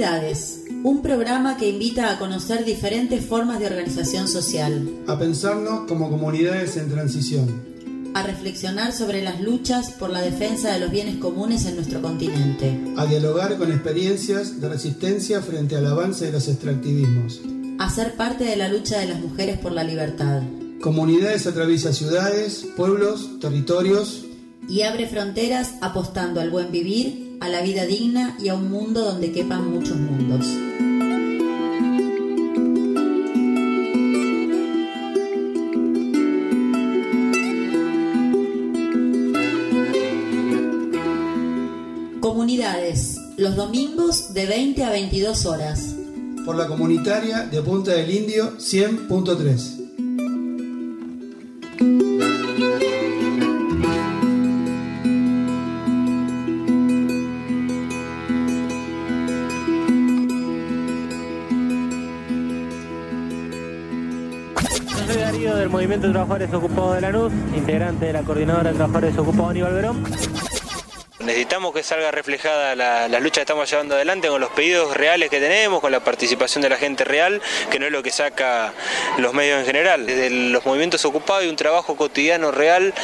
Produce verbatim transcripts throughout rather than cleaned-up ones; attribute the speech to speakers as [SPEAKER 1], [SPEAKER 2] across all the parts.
[SPEAKER 1] Comunidades, un programa que invita a conocer diferentes formas de organización social,
[SPEAKER 2] a pensarnos como comunidades en transición,
[SPEAKER 1] a reflexionar sobre las luchas por la defensa de los bienes comunes en nuestro continente,
[SPEAKER 2] a dialogar con experiencias de resistencia frente al avance de los extractivismos,
[SPEAKER 1] a ser parte de la lucha de las mujeres por la libertad.
[SPEAKER 2] Comunidades atraviesa ciudades, pueblos, territorios
[SPEAKER 1] y abre fronteras apostando al buen vivir, a la vida digna y a un mundo donde quepan muchos mundos. Comunidades, los domingos de veinte a veintidós horas.
[SPEAKER 2] Por la comunitaria de Punta del Indio cien punto tres.
[SPEAKER 3] Del Movimiento de Trabajadores Ocupados de Lanús, integrante de la Coordinadora de Trabajadores Ocupados Aníbal Verón. Necesitamos que salga reflejada la, la lucha que estamos llevando adelante con los pedidos reales que tenemos, con la participación de la gente real, que no es lo que saca los medios en general. Desde los movimientos ocupados hay un trabajo cotidiano real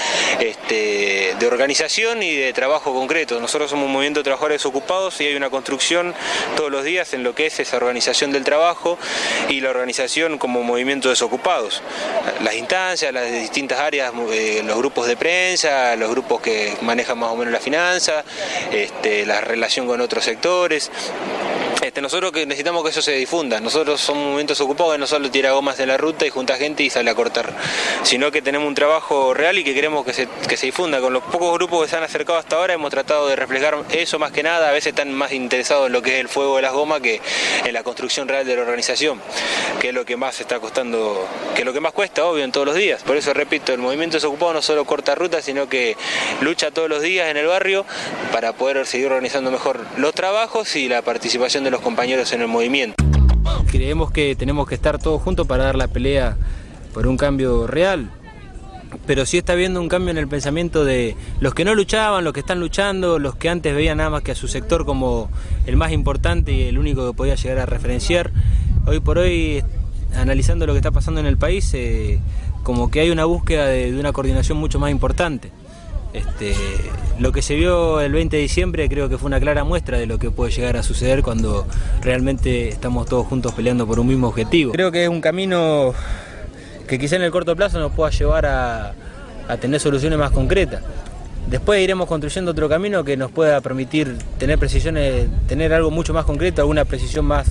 [SPEAKER 3] este, de organización y de trabajo concreto. Nosotros somos un movimiento de trabajadores ocupados y hay una construcción todos los días en lo que es esa organización del trabajo y la organización como movimiento desocupados. Las instancias, las distintas áreas, eh, los grupos de prensa, los grupos que manejan más o menos la finanza, Este, la relación con otros sectores. Este, nosotros que necesitamos que eso se difunda. Nosotros somos movimientos ocupados que no solo tira gomas en la ruta y junta gente y sale a cortar, sino que tenemos un trabajo real y que queremos que se, que se difunda. Con los pocos grupos que se han acercado hasta ahora hemos tratado de reflejar eso más que nada. A veces están más interesados en lo que es el fuego de las gomas que en la construcción real de la organización, que es lo que más está costando, que es lo que más cuesta, obvio, en todos los días. Por eso repito, el movimiento desocupado no solo corta rutas, sino que lucha todos los días en el barrio para poder seguir organizando mejor los trabajos y la participación de los compañeros en el movimiento.
[SPEAKER 4] Creemos que tenemos que estar todos juntos para dar la pelea por un cambio real, pero sí está habiendo un cambio en el pensamiento de los que no luchaban, los que están luchando, los que antes veían nada más que a su sector como el más importante y el único que podía llegar a referenciar. Hoy por hoy, analizando lo que está pasando en el país, eh, como que hay una búsqueda de, de una coordinación mucho más importante. Este, lo que se vio el veinte de diciembre creo que fue una clara muestra de lo que puede llegar a suceder cuando realmente estamos todos juntos peleando por un mismo objetivo. Creo que es un camino que quizá en el corto plazo nos pueda llevar a, a tener soluciones más concretas. Después iremos construyendo otro camino que nos pueda permitir tener precisiones, tener algo mucho más concreto, alguna precisión más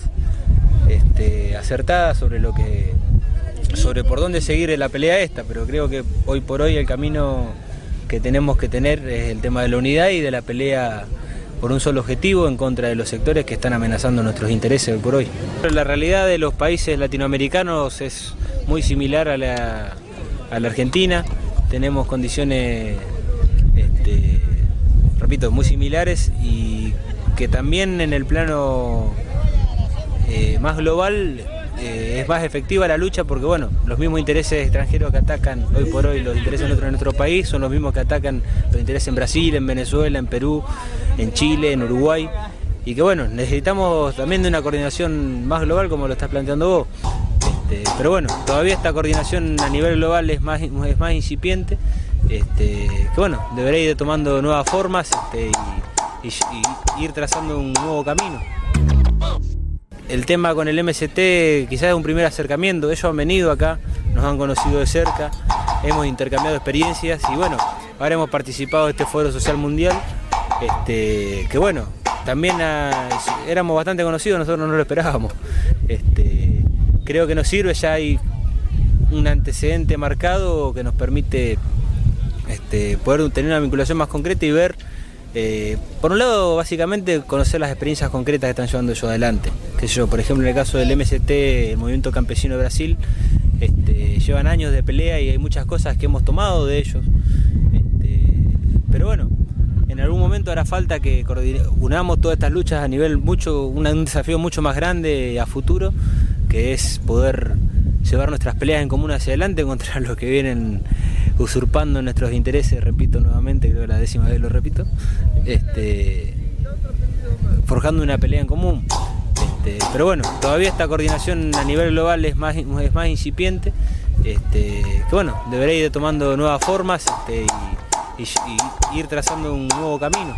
[SPEAKER 4] este, acertada sobre lo que, sobre por dónde seguir la pelea esta, pero creo que hoy por hoy el camino que tenemos que tener es el tema de la unidad y de la pelea por un solo objetivo en contra de los sectores que están amenazando nuestros intereses hoy por hoy. La realidad de los países latinoamericanos es muy similar a la, a la Argentina, tenemos condiciones, este, repito, muy similares y que también en el plano eh, más global Eh, es más efectiva la lucha porque bueno, los mismos intereses extranjeros que atacan hoy por hoy los intereses de nuestro, nuestro país son los mismos que atacan los intereses en Brasil, en Venezuela, en Perú, en Chile, en Uruguay y que bueno, necesitamos también de una coordinación más global como lo estás planteando vos. Este, pero bueno, todavía esta coordinación a nivel global es más, es más incipiente, este, que bueno, deberá ir tomando nuevas formas este, y, y, y ir trazando un nuevo camino. El tema con el M S T quizás es un primer acercamiento, ellos han venido acá, nos han conocido de cerca, hemos intercambiado experiencias y bueno, ahora hemos participado de este Foro Social Mundial, este, que bueno, también a, éramos bastante conocidos, nosotros no lo esperábamos. Este, creo que nos sirve, ya hay un antecedente marcado que nos permite este, poder tener una vinculación más concreta y ver, Eh, por un lado, básicamente conocer las experiencias concretas que están llevando ellos adelante. Que yo, por ejemplo, en el caso del M S T, el Movimiento Campesino de Brasil, este, llevan años de pelea y hay muchas cosas que hemos tomado de ellos. Este, pero bueno, en algún momento hará falta que unamos todas estas luchas a nivel mucho, un desafío mucho más grande a futuro, que es poder llevar nuestras peleas en común hacia adelante contra los que vienen usurpando nuestros intereses, repito nuevamente, creo que la décima vez lo repito, este, forjando una pelea en común. Este, pero bueno, todavía esta coordinación a nivel global es más, es más incipiente, este, que bueno, deberá ir tomando nuevas formas este, y, y, y ir trazando un nuevo camino.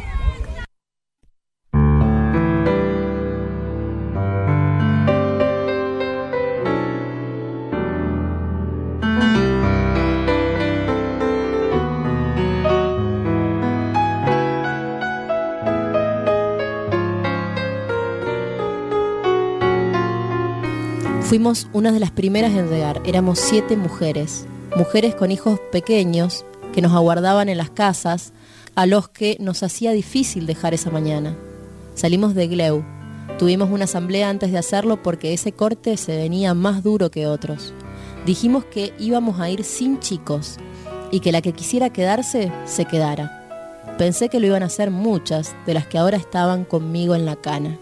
[SPEAKER 5] Fuimos una de las primeras en llegar. Éramos siete mujeres, mujeres con hijos pequeños que nos aguardaban en las casas, a los que nos hacía difícil dejar esa mañana. Salimos de Gleu. Tuvimos una asamblea antes de hacerlo porque ese corte se venía más duro que otros. Dijimos que íbamos a ir sin chicos y que la que quisiera quedarse, se quedara. Pensé que lo iban a hacer muchas de las que ahora estaban conmigo en la cana.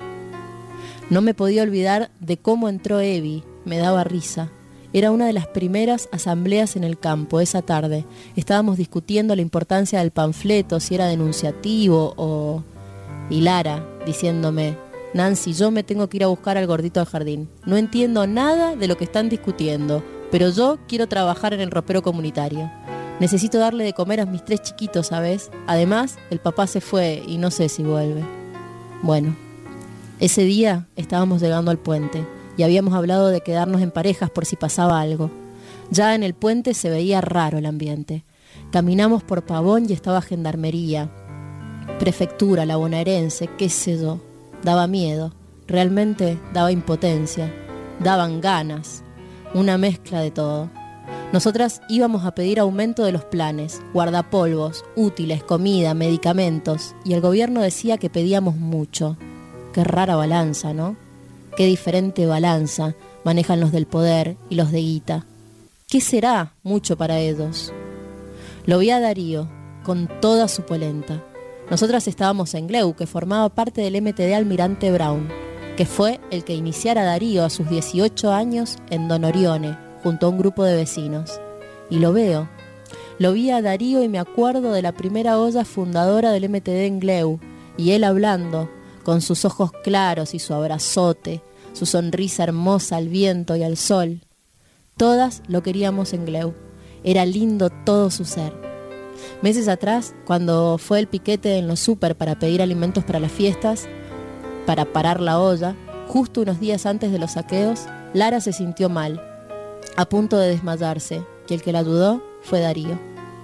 [SPEAKER 5] No me podía olvidar de cómo entró Evi, me daba risa. Era una de las primeras asambleas en el campo esa tarde. Estábamos discutiendo la importancia del panfleto, si era denunciativo o... Y Lara, diciéndome, Nancy, yo me tengo que ir a buscar al gordito al jardín. No entiendo nada de lo que están discutiendo, pero yo quiero trabajar en el ropero comunitario. Necesito darle de comer a mis tres chiquitos, ¿sabes? Además, el papá se fue y no sé si vuelve. Bueno. Ese día estábamos llegando al puente y habíamos hablado de quedarnos en parejas por si pasaba algo. Ya en el puente se veía raro el ambiente. Caminamos por Pavón y estaba Gendarmería, Prefectura, la bonaerense, qué sé yo. Daba miedo, realmente daba impotencia, daban ganas, una mezcla de todo. Nosotras íbamos a pedir aumento de los planes, guardapolvos, útiles, comida, medicamentos, y el gobierno decía que pedíamos mucho. Qué rara balanza, ¿no? Qué diferente balanza manejan los del poder y los de guita. ¿Qué será mucho para ellos? Lo vi a Darío, con toda su polenta. Nosotras estábamos en Gleu, que formaba parte del M T D Almirante Brown, que fue el que iniciara a Darío a sus dieciocho años en Don Orione, junto a un grupo de vecinos. Y lo veo. Lo vi a Darío y me acuerdo de la primera olla fundadora del M T D en Gleu, y él hablando, con sus ojos claros y su abrazote, su sonrisa hermosa al viento y al sol. Todas lo queríamos en Gleu. Era lindo todo su ser. Meses atrás, cuando fue el piquete en los súper para pedir alimentos para las fiestas, para parar la olla, justo unos días antes de los saqueos, Lara se sintió mal, a punto de desmayarse, y el que la ayudó fue Darío.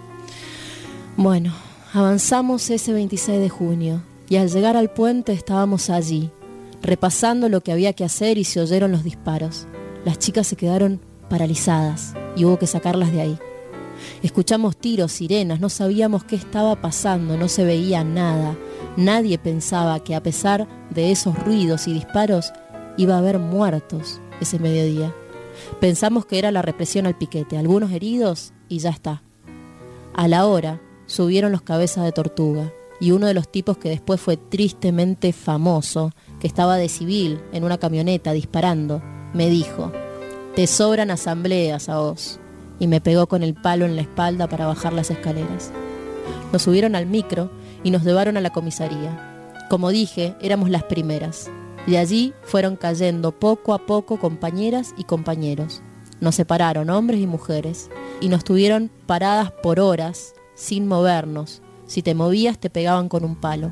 [SPEAKER 5] Bueno, avanzamos ese veintiséis de junio. Y al llegar al puente estábamos allí, repasando lo que había que hacer y se oyeron los disparos. Las chicas se quedaron paralizadas y hubo que sacarlas de ahí. Escuchamos tiros, sirenas, no sabíamos qué estaba pasando, no se veía nada. Nadie pensaba que a pesar de esos ruidos y disparos iba a haber muertos ese mediodía. Pensamos que era la represión al piquete, algunos heridos y ya está. A la hora subieron los cabezas de tortuga. Y uno de los tipos que después fue tristemente famoso, que estaba de civil en una camioneta disparando, me dijo, te sobran asambleas a vos, y me pegó con el palo en la espalda para bajar las escaleras. Nos subieron al micro y nos llevaron a la comisaría. Como dije, éramos las primeras. De allí fueron cayendo poco a poco compañeras y compañeros. Nos separaron hombres y mujeres, y nos tuvieron paradas por horas, sin movernos. Si te movías te pegaban con un palo.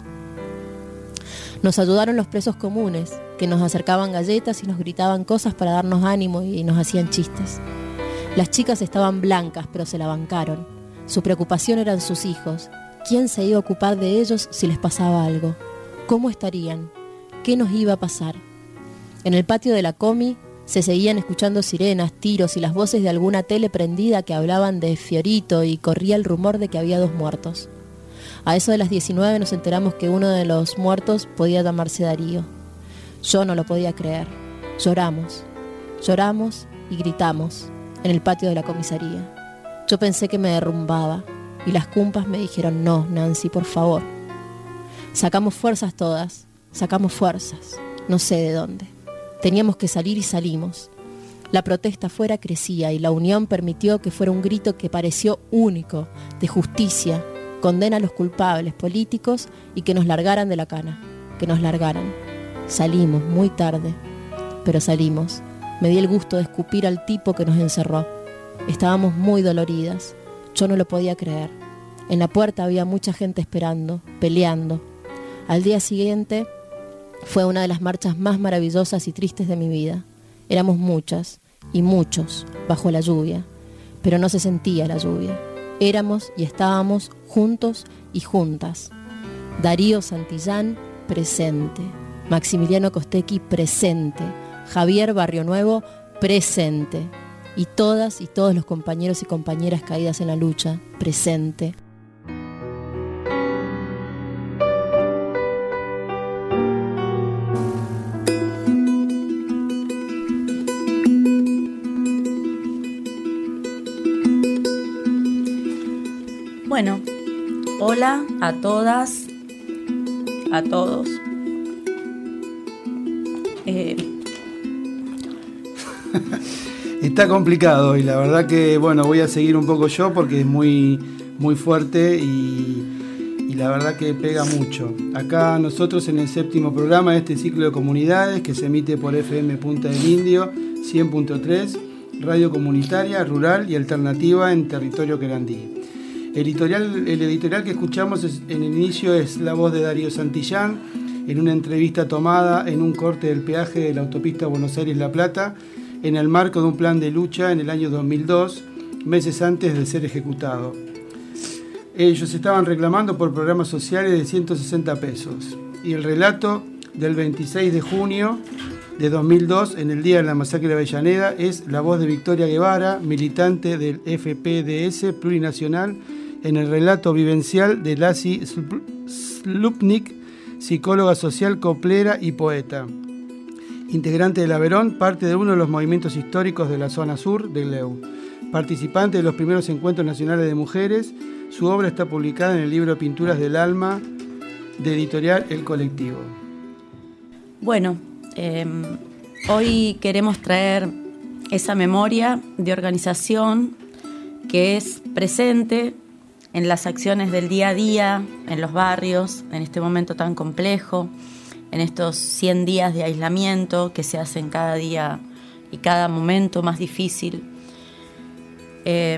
[SPEAKER 5] Nos ayudaron los presos comunes, que nos acercaban galletas y nos gritaban cosas para darnos ánimo y nos hacían chistes. Las chicas estaban blancas, pero se la bancaron. Su preocupación eran sus hijos. ¿Quién se iba a ocupar de ellos si les pasaba algo? ¿Cómo estarían? ¿Qué nos iba a pasar? En el patio de la comi se seguían escuchando sirenas, tiros y las voces de alguna tele prendida que hablaban de Fiorito y corría el rumor de que había dos muertos. A eso de las diecinueve nos enteramos que uno de los muertos podía llamarse Darío. Yo no lo podía creer. Lloramos. Lloramos y gritamos en el patio de la comisaría. Yo pensé que me derrumbaba y las cumpas me dijeron, no, Nancy, por favor. Sacamos fuerzas todas, sacamos fuerzas, no sé de dónde. Teníamos que salir y salimos. La protesta afuera crecía y la unión permitió que fuera un grito que pareció único, de justicia, condena a los culpables políticos y que nos largaran de la cana, que nos largaran. Salimos muy tarde, pero salimos. Me di el gusto de escupir al tipo que nos encerró. Estábamos muy doloridas. Yo no lo podía creer. En la puerta había mucha gente esperando, peleando. Al día siguiente fue una de las marchas más maravillosas y tristes de mi vida. Éramos muchas y muchos bajo la lluvia, pero no se sentía la lluvia. Éramos y estábamos juntos y juntas. Darío Santillán, presente. Maximiliano Costecchi, presente. Javier Barrio Nuevo, presente. Y todas y todos los compañeros y compañeras caídas en la lucha, presente.
[SPEAKER 6] Bueno, hola a todas, a todos. Eh...
[SPEAKER 2] Está complicado y la verdad que, bueno, voy a seguir un poco yo porque es muy, muy fuerte y, y la verdad que pega mucho. Acá nosotros en el séptimo programa de este ciclo de comunidades que se emite por F M Punta del Indio, cien punto tres, radio comunitaria, rural y alternativa en territorio querandí. El editorial, el editorial que escuchamos es, en el inicio es la voz de Darío Santillán en una entrevista tomada en un corte del peaje de la autopista Buenos Aires-La Plata en el marco de un plan de lucha en el año dos mil dos, meses antes de ser ejecutado. Ellos estaban reclamando por programas sociales de ciento sesenta pesos y el relato del veintiséis de junio de dos mil dos, en el día de la masacre de Avellaneda, es la voz de Victoria Guevara, militante del F P D S plurinacional, en el relato vivencial de Lassi Slupnik, psicóloga social, coplera y poeta. Integrante del Averón, parte de uno de los movimientos históricos de la zona sur de Leu. Participante de los primeros encuentros nacionales de mujeres, su obra está publicada en el libro Pinturas del Alma, de editorial El Colectivo.
[SPEAKER 6] Bueno, eh, hoy queremos traer esa memoria de organización que es presente en las acciones del día a día, en los barrios, en este momento tan complejo, en estos cien días de aislamiento que se hacen cada día y cada momento más difícil. Eh,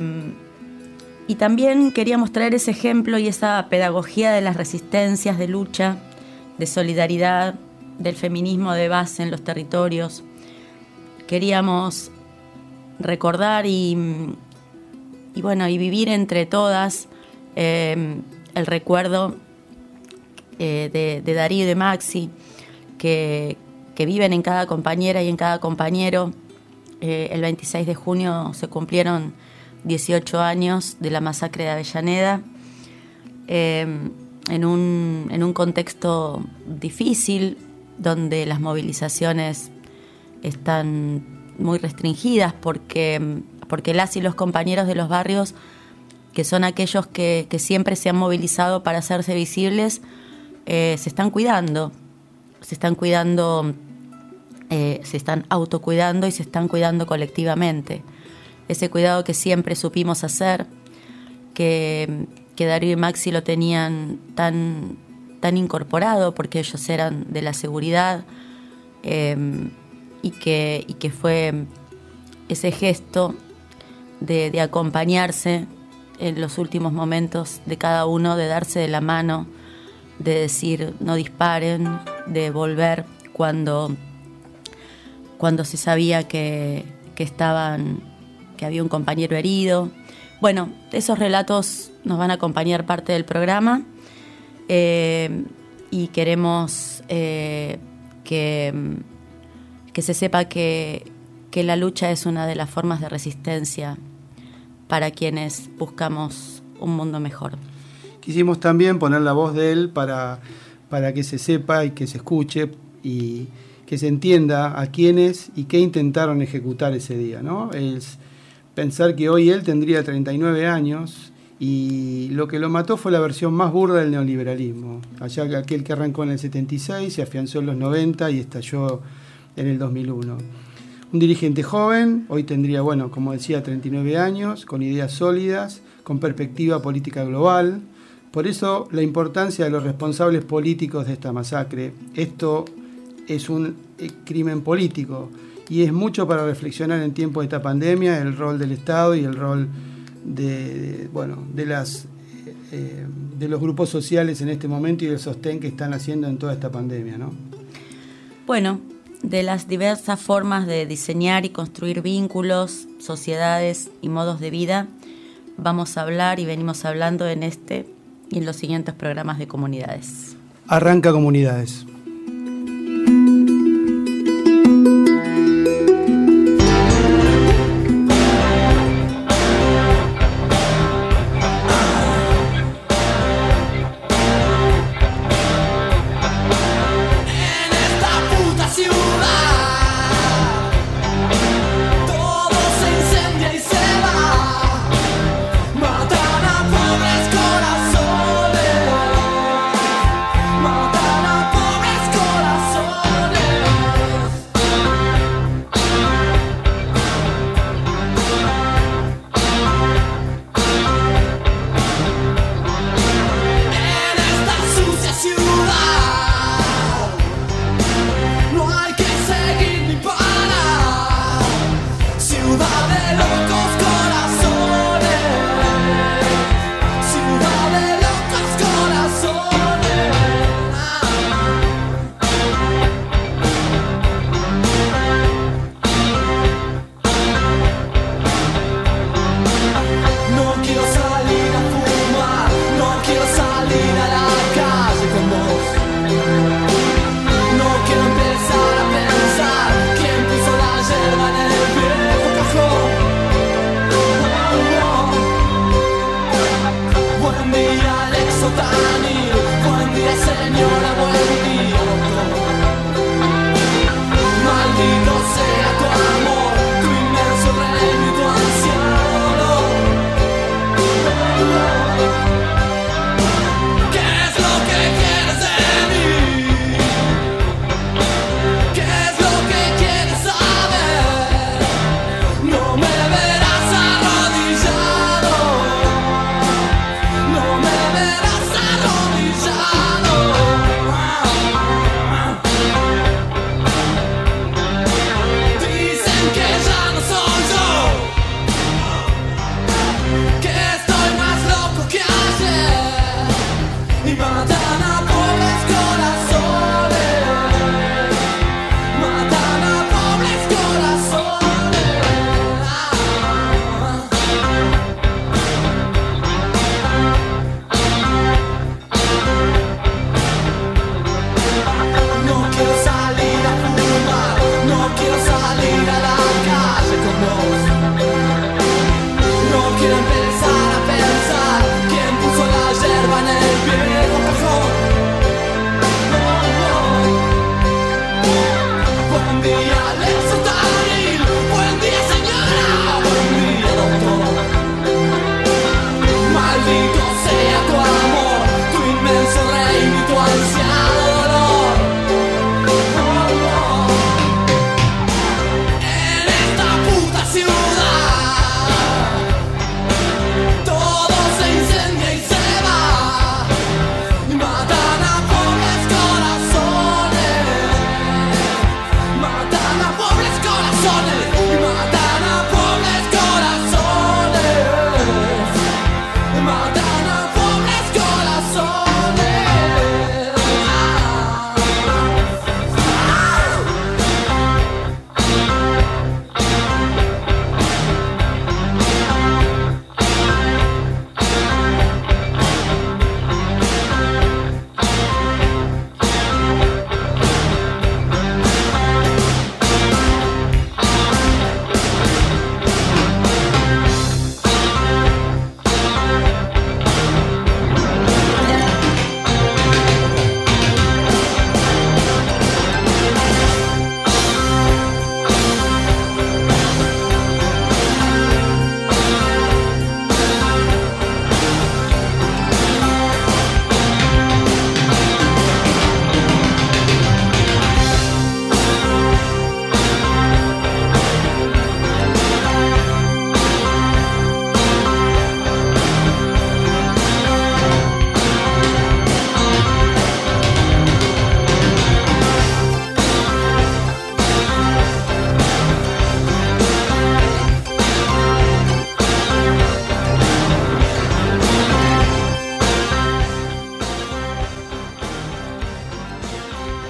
[SPEAKER 6] y también queríamos traer ese ejemplo y esa pedagogía de las resistencias, de lucha, de solidaridad, del feminismo de base en los territorios. Queríamos recordar y, y, bueno, y vivir entre todas eh, el recuerdo eh, de, de Darío y de Maxi, que, que viven en cada compañera y en cada compañero. Eh, el veintiséis de junio se cumplieron dieciocho años de la masacre de Avellaneda, eh, en un, en un contexto difícil, donde las movilizaciones están muy restringidas porque, porque las y los compañeros de los barrios, que son aquellos que, que siempre se han movilizado para hacerse visibles, eh, se están cuidando, se están cuidando, eh, se están autocuidando y se están cuidando colectivamente. Ese cuidado que siempre supimos hacer, que, que Darío y Maxi lo tenían tan, tan incorporado porque ellos eran de la seguridad, eh, y, que, y que fue ese gesto de, de acompañarse en los últimos momentos de cada uno, de darse de la mano, de decir no disparen, de volver cuando, cuando se sabía que, que estaban, que había un compañero herido. Bueno, esos relatos nos van a acompañar parte del programa, eh, y queremos eh, que, que se sepa que, que la lucha es una de las formas de resistencia para quienes buscamos un mundo mejor.
[SPEAKER 2] Quisimos también poner la voz de él para, para que se sepa y que se escuche y que se entienda a quiénes y qué intentaron ejecutar ese día, ¿no? Es pensar que hoy él tendría treinta y nueve años y lo que lo mató fue la versión más burda del neoliberalismo. Allá que aquel que arrancó en el setenta y seis, se afianzó en los noventa y estalló en el dos mil uno. Un dirigente joven, hoy tendría, bueno, como decía, treinta y nueve años, con ideas sólidas, con perspectiva política global. Por eso la importancia de los responsables políticos de esta masacre. Esto es un eh, crimen político. Y es mucho para reflexionar en tiempos de esta pandemia, el rol del Estado y el rol de, de, bueno, de, las, eh, de los grupos sociales en este momento y el sostén que están haciendo en toda esta pandemia, ¿no?
[SPEAKER 6] Bueno, de las diversas formas de diseñar y construir vínculos, sociedades y modos de vida, vamos a hablar y venimos hablando en este y en los siguientes programas de Comunidades.
[SPEAKER 2] Arranca Comunidades.
[SPEAKER 7] Matan a pobres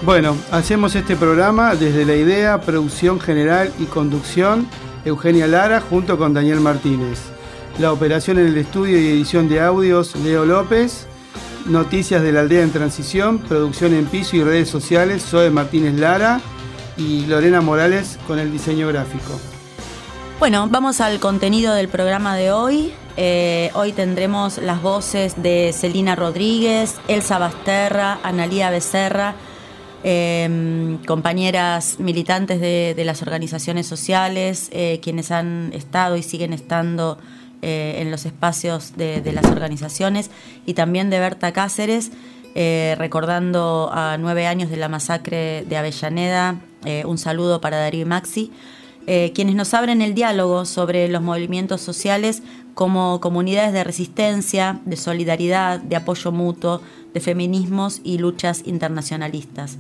[SPEAKER 2] Bueno, hacemos este programa desde la idea, producción general y conducción, Eugenia Lara junto con Daniel Martínez. La operación en el estudio y edición de audios, Leo López. Noticias de la aldea en transición, producción en piso y redes sociales, Zoe Martínez Lara y Lorena Morales con el diseño gráfico.
[SPEAKER 6] Bueno, vamos al contenido del programa de hoy. Eh, hoy tendremos las voces de Celina Rodríguez, Elsa Basterra, Analía Becerra, eh, compañeras militantes de, de las organizaciones sociales, eh, quienes han estado y siguen estando eh, en los espacios de, de las organizaciones, y también de Berta Cáceres, eh, recordando a nueve años de la masacre de Avellaneda. Eh, un saludo para Darío y Maxi, eh, quienes nos abren el diálogo sobre los movimientos sociales como comunidades de resistencia, de solidaridad, de apoyo mutuo, de feminismos y luchas internacionalistas.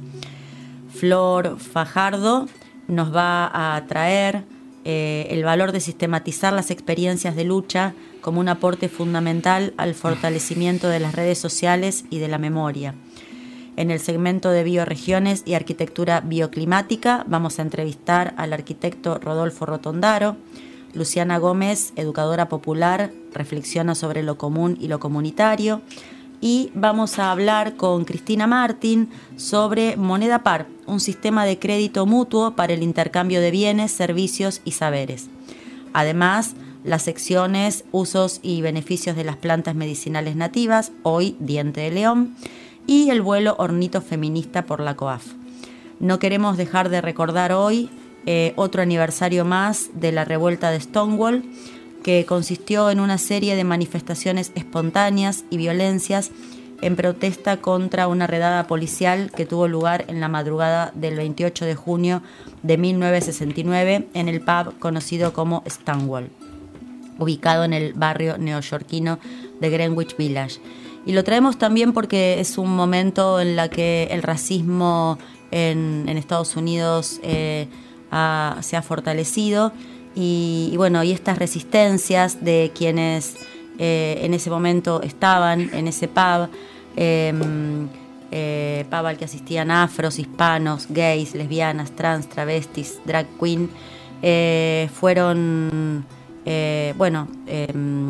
[SPEAKER 6] Flor Fajardo nos va a traer eh, el valor de sistematizar las experiencias de lucha como un aporte fundamental al fortalecimiento de las redes sociales y de la memoria. En el segmento de bioregiones y arquitectura bioclimática vamos a entrevistar al arquitecto Rodolfo Rotondaro. Luciana Gómez, educadora popular, reflexiona sobre lo común y lo comunitario. Y vamos a hablar con Cristina Martín sobre Moneda Par, un sistema de crédito mutuo para el intercambio de bienes, servicios y saberes. Además, las secciones Usos y beneficios de las plantas medicinales nativas, hoy Diente de León, y el vuelo ornitofeminista por la COAF. No queremos dejar de recordar hoy eh, otro aniversario más de la revuelta de Stonewall, que consistió en una serie de manifestaciones espontáneas y violencias en protesta contra una redada policial que tuvo lugar en la madrugada del veintiocho de junio de mil novecientos sesenta y nueve en el pub conocido como Stonewall, ubicado en el barrio neoyorquino de Greenwich Village. Y lo traemos también porque es un momento en el que el racismo en, en Estados Unidos eh, ha, se ha fortalecido. Y, y bueno, y estas resistencias de quienes eh, en ese momento estaban en ese pub, eh, eh, pub al que asistían afros, hispanos, gays, lesbianas, trans, travestis, drag queen, eh, fueron, eh, bueno, eh,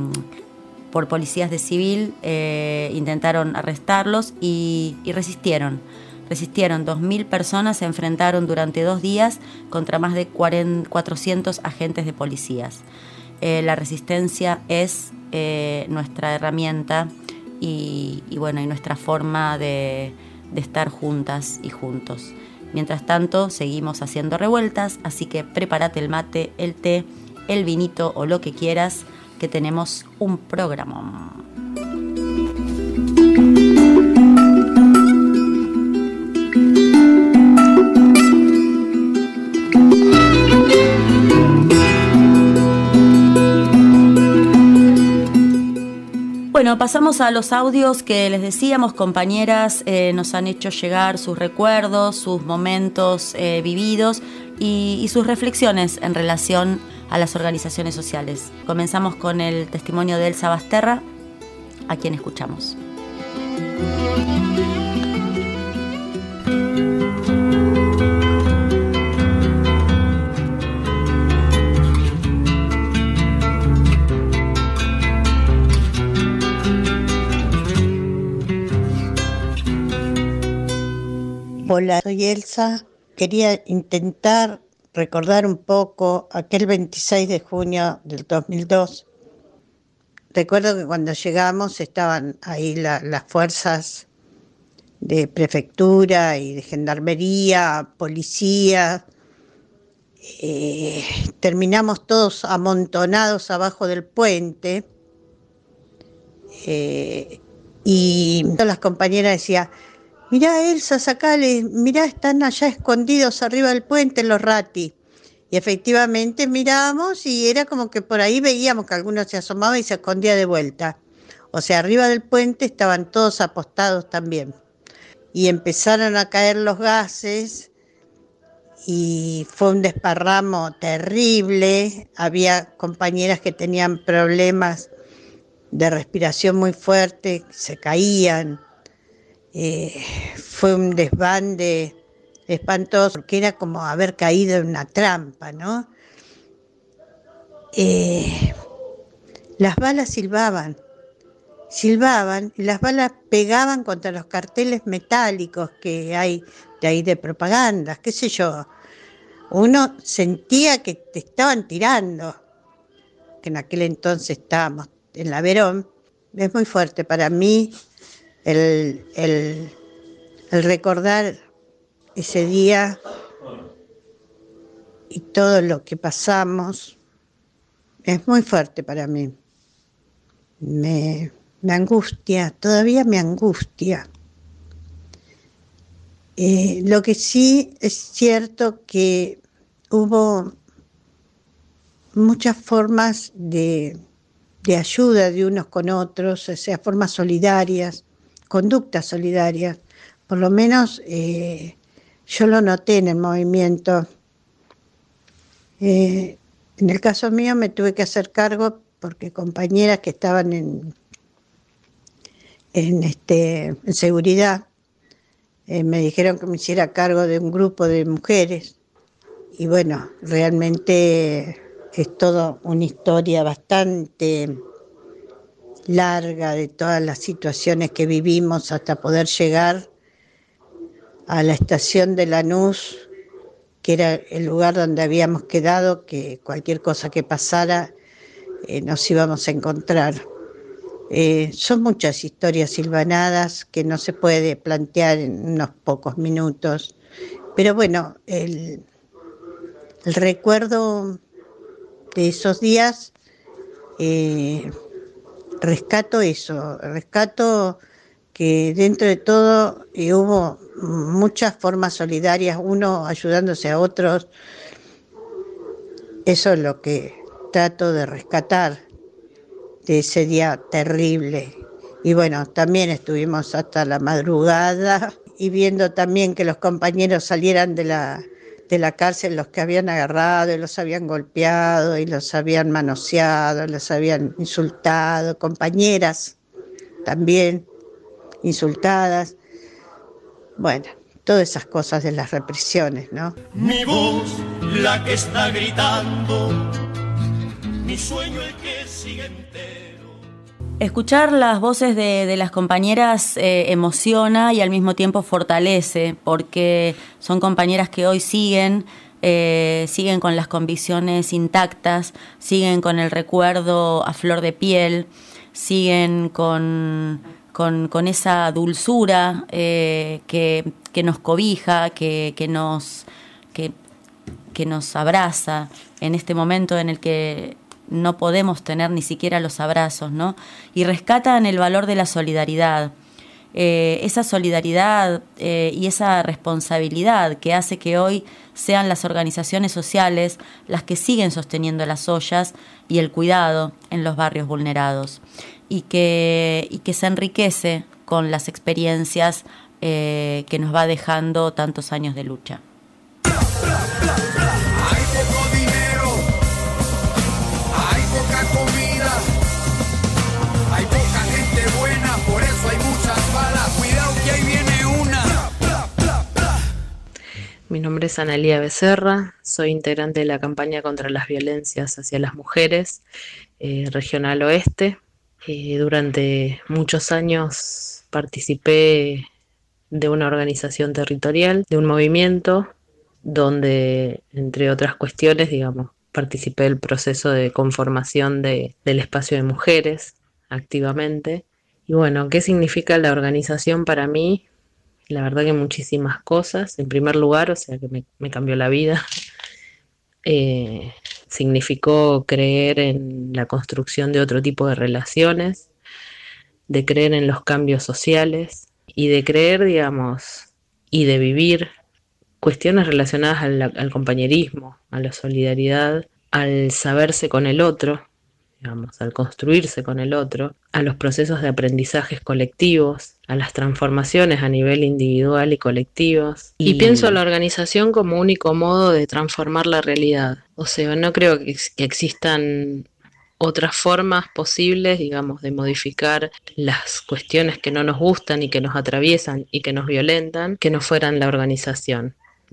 [SPEAKER 6] por policías de civil, eh, intentaron arrestarlos y, y resistieron. Resistieron, dos mil personas se enfrentaron durante dos días contra más de cuatrocientos agentes de policías. Eh, la resistencia es eh, nuestra herramienta y, y, bueno, y nuestra forma de, de estar juntas y juntos. Mientras tanto, seguimos haciendo revueltas, así que prepárate el mate, el té, el vinito o lo que quieras, que tenemos un programa. Bueno, pasamos a los audios que les decíamos. Compañeras eh, nos han hecho llegar sus recuerdos, sus momentos eh, vividos y, y sus reflexiones en relación a las organizaciones sociales. Comenzamos con el testimonio de Elsa Basterra, a quien escuchamos.
[SPEAKER 7] Hola, soy Elsa. Quería intentar recordar un poco aquel veintiséis de junio del dos mil dos. Recuerdo que cuando llegamos estaban ahí la, las fuerzas de prefectura y de gendarmería, policía. Eh, terminamos todos amontonados abajo del puente. Eh, y todas las compañeras decían: mirá, Elsa, sacale, mirá, están allá escondidos arriba del puente los ratis. Y efectivamente mirábamos y era como que por ahí veíamos que alguno se asomaba y se escondía de vuelta. O sea, arriba del puente estaban todos apostados también. Y empezaron a caer los gases y fue un desparramo terrible. Había compañeras que tenían problemas de respiración muy fuerte, se caían. Eh, fue un desbande espantoso, porque era como haber caído en una trampa, ¿no? Eh, las balas silbaban, silbaban y las balas pegaban contra los carteles metálicos que hay de ahí de propaganda, qué sé yo. Uno sentía que te estaban tirando, que en aquel entonces estábamos en la Verón. Es muy fuerte para mí el, el, el recordar ese día y todo lo que pasamos. Es muy fuerte para mí. Me, me angustia, todavía me angustia. Eh, lo que sí es cierto que hubo muchas formas de, de ayuda de unos con otros, o sea, formas solidarias, conductas solidarias. Por lo menos eh, yo lo noté en el movimiento. Eh, en el caso mío me tuve que hacer cargo porque compañeras que estaban en, en, este, en seguridad eh, me dijeron que me hiciera cargo de un grupo de mujeres. Y bueno, realmente es toda una historia bastante larga de todas las situaciones que vivimos hasta poder llegar a la estación de Lanús, que era el lugar donde habíamos quedado, que cualquier cosa que pasara eh, nos íbamos a encontrar. Eh, son muchas historias silvanadas que no se puede plantear en unos pocos minutos, pero bueno, el, el recuerdo de esos días, eh, rescato eso, rescato que dentro de todo eh, hubo muchas formas solidarias, uno ayudándose a otros. Eso es lo que trato de rescatar de ese día terrible. Y bueno, también estuvimos hasta la madrugada y viendo también que los compañeros salieran de la, de la cárcel, los que habían agarrado y los habían golpeado y los habían manoseado, los habían insultado, compañeras también insultadas. Bueno, todas esas cosas de las represiones, ¿no?
[SPEAKER 8] Mi voz, la que está gritando, mi sueño el que sigue entero.
[SPEAKER 6] Escuchar las voces de, de las compañeras eh, emociona y al mismo tiempo fortalece, porque son compañeras que hoy siguen, eh, siguen con las convicciones intactas, siguen con el recuerdo a flor de piel, siguen con, con, con esa dulzura eh, que, que nos cobija, que, que, nos, que, que nos abraza en este momento en el que no podemos tener ni siquiera los abrazos, ¿no? Y rescatan el valor de la solidaridad, eh, esa solidaridad eh, y esa responsabilidad que hace que hoy sean las organizaciones sociales las que siguen sosteniendo las ollas y el cuidado en los barrios vulnerados, y que, y que se enriquece con las experiencias eh, que nos va dejando tantos años de lucha.
[SPEAKER 9] Mi nombre es Analía Becerra, soy integrante de la campaña contra las violencias hacia las mujeres, eh, Regional Oeste. Eh, durante muchos años participé de una organización territorial, de un movimiento, donde, entre otras cuestiones, digamos, participé del proceso de conformación de, del espacio de mujeres activamente. Y bueno, ¿qué significa la organización para mí? La verdad que muchísimas cosas. En primer lugar, o sea que me, me cambió la vida. Eh, significó creer en la construcción de otro tipo de relaciones, de creer en los cambios sociales y de creer, digamos, y de vivir cuestiones relacionadas al, al compañerismo, a la solidaridad, al saberse con el otro, digamos, al construirse con el otro, a los procesos de aprendizajes colectivos, a las transformaciones a nivel individual y colectivos. Y, y pienso en la organización como único modo de transformar la realidad. O sea, no creo que, que existan otras formas posibles, digamos, de modificar las cuestiones que no nos gustan y que nos atraviesan y que nos violentan, que no fueran la organización.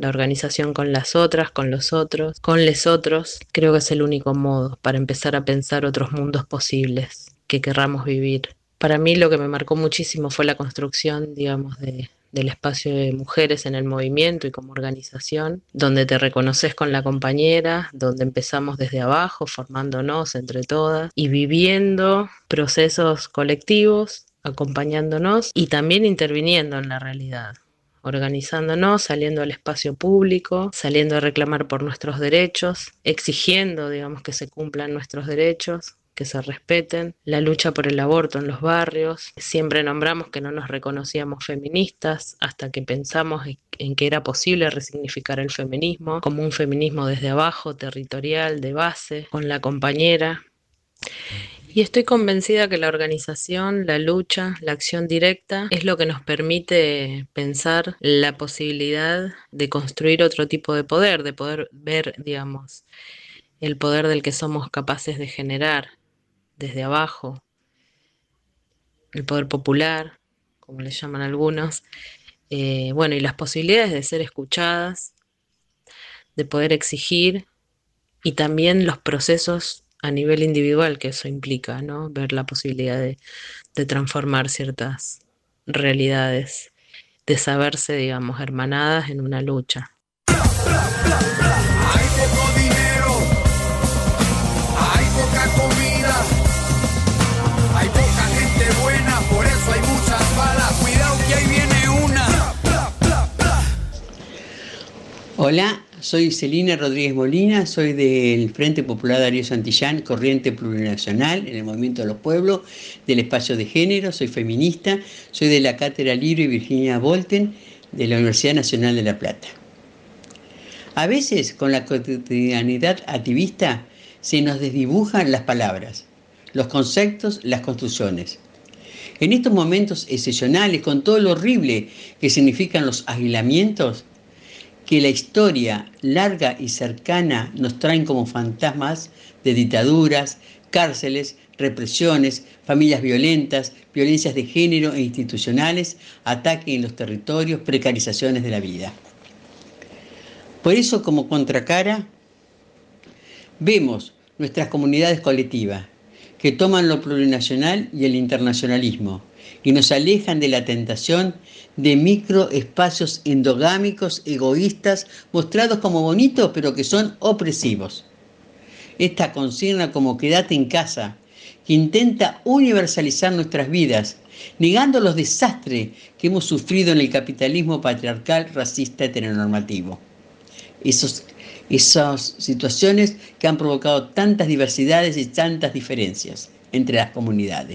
[SPEAKER 9] La organización con las otras, con los otros, con les otros, creo que es el único modo para empezar a pensar otros mundos posibles que querramos vivir. Para mí lo que me marcó muchísimo fue la construcción, digamos, de, del espacio de mujeres en el movimiento y como organización, donde te reconoces con la compañera, donde empezamos desde abajo, formándonos entre todas y viviendo procesos colectivos, acompañándonos y también interviniendo en la realidad. Organizándonos, saliendo al espacio público, saliendo a reclamar por nuestros derechos, exigiendo, digamos, que se cumplan nuestros derechos, que se respeten, la lucha por el aborto en los barrios. Siempre nombramos que no nos reconocíamos feministas hasta que pensamos en que era posible resignificar el feminismo como un feminismo desde abajo, territorial, de base, con la compañera. Y estoy convencida que la organización, la lucha, la acción directa es lo que nos permite pensar la posibilidad de construir otro tipo de poder, de poder ver, digamos, el poder del que somos capaces de generar desde abajo, el poder popular, como le llaman algunos, eh, bueno, y las posibilidades de ser escuchadas, de poder exigir, y también los procesos a nivel individual que eso implica, ¿no? Ver la posibilidad de, de transformar ciertas realidades, de saberse, digamos, hermanadas en una lucha.
[SPEAKER 10] Hay poco dinero, hay poca comida, hay poca gente buena, por eso hay muchas balas. Cuidado que ahí viene una.
[SPEAKER 11] Hola, soy Celina Rodríguez Molina, soy del Frente Popular Darío Santillán, Corriente Plurinacional, en el Movimiento de los Pueblos, del Espacio de Género, soy feminista, soy de la Cátedra Libro y Virginia Volten, de la Universidad Nacional de La Plata. A veces, con la cotidianidad activista, se nos desdibujan las palabras, los conceptos, las construcciones. En estos momentos excepcionales, con todo lo horrible que significan los aislamientos, que la historia larga y cercana nos traen como fantasmas de dictaduras, cárceles, represiones, familias violentas, violencias de género e institucionales, ataques en los territorios, precarizaciones de la vida. Por eso, como contracara, vemos nuestras comunidades colectivas que toman lo plurinacional y el internacionalismo y nos alejan de la tentación de microespacios endogámicos, egoístas, mostrados como bonitos, pero que son opresivos. Esta consigna como quédate en casa, que intenta universalizar nuestras vidas, negando los desastres que hemos sufrido en el capitalismo patriarcal, racista, heteronormativo. Esos, esas situaciones que han provocado tantas diversidades y tantas diferencias entre las comunidades.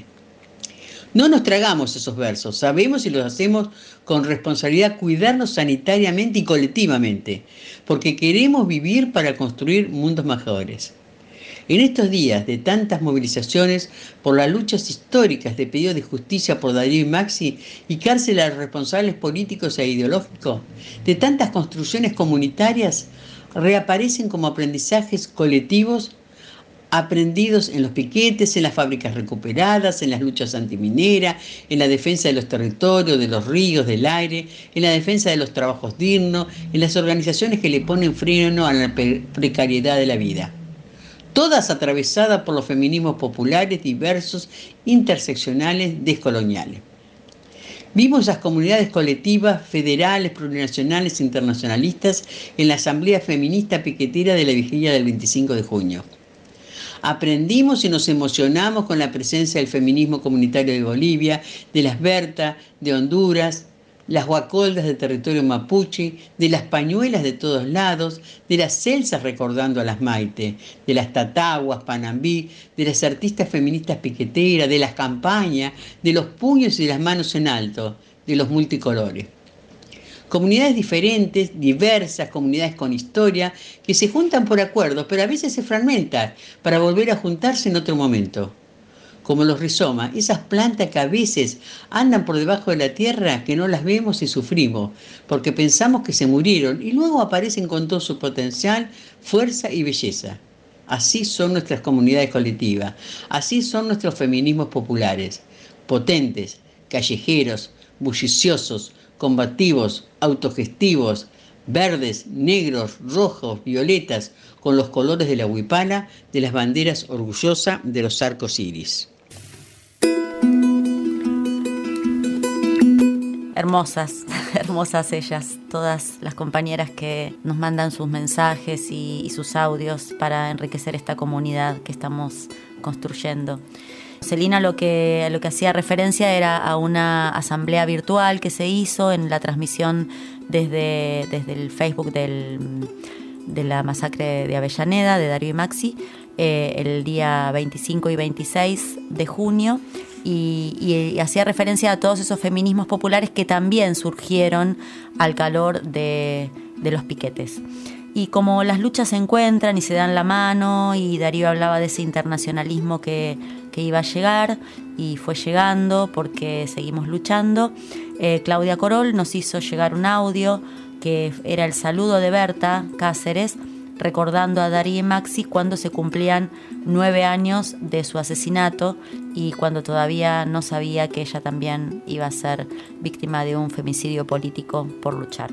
[SPEAKER 11] No nos tragamos esos versos, sabemos y los hacemos con responsabilidad cuidarnos sanitariamente y colectivamente, porque queremos vivir para construir mundos mejores. En estos días de tantas movilizaciones por las luchas históricas de pedido de justicia por Darío y Maxi y cárcel a los responsables políticos e ideológicos, de tantas construcciones comunitarias, reaparecen como aprendizajes colectivos aprendidos en los piquetes, en las fábricas recuperadas, en las luchas antimineras, en la defensa de los territorios, de los ríos, del aire, en la defensa de los trabajos dignos, en las organizaciones que le ponen freno a la precariedad de la vida. Todas atravesadas por los feminismos populares, diversos, interseccionales, descoloniales. Vimos las comunidades colectivas, federales, plurinacionales, internacionalistas en la Asamblea Feminista Piquetera de la vigilia del veinticinco de junio. Aprendimos y nos emocionamos con la presencia del feminismo comunitario de Bolivia, de las Berta, de Honduras, las guacoldas del territorio mapuche, de las pañuelas de todos lados, de las celsas recordando a las Maite, de las tataguas, Panambí, de las artistas feministas piqueteras, de las campañas, de los puños y de las manos en alto, de los multicolores. Comunidades diferentes, diversas, comunidades con historia, que se juntan por acuerdo, pero a veces se fragmentan para volver a juntarse en otro momento. Como los rizomas, esas plantas que a veces andan por debajo de la tierra, que no las vemos y sufrimos, porque pensamos que se murieron y luego aparecen con todo su potencial, fuerza y belleza. Así son nuestras comunidades colectivas, así son nuestros feminismos populares, potentes, callejeros, bulliciosos, combativos, autogestivos, verdes, negros, rojos, violetas, con los colores de la huipala, de las banderas orgullosa de los arcos iris.
[SPEAKER 6] Hermosas, hermosas ellas, todas las compañeras que nos mandan sus mensajes y, y sus audios para enriquecer esta comunidad que estamos construyendo. Celina lo que, lo que hacía referencia era a una asamblea virtual que se hizo en la transmisión desde, desde el Facebook del, de la masacre de Avellaneda, de Darío y Maxi, eh, el día veinticinco y veintiséis de junio. Y, y, y hacía referencia a todos esos feminismos populares que también surgieron al calor de, de los piquetes. Y como las luchas se encuentran y se dan la mano, y Darío hablaba de ese internacionalismo que, que iba a llegar, y fue llegando porque seguimos luchando, eh, Claudia Corol nos hizo llegar un audio que era el saludo de Berta Cáceres, recordando a Darío y Maxi cuando se cumplían nueve años de su asesinato y cuando todavía no sabía que ella también iba a ser víctima de un femicidio político por luchar.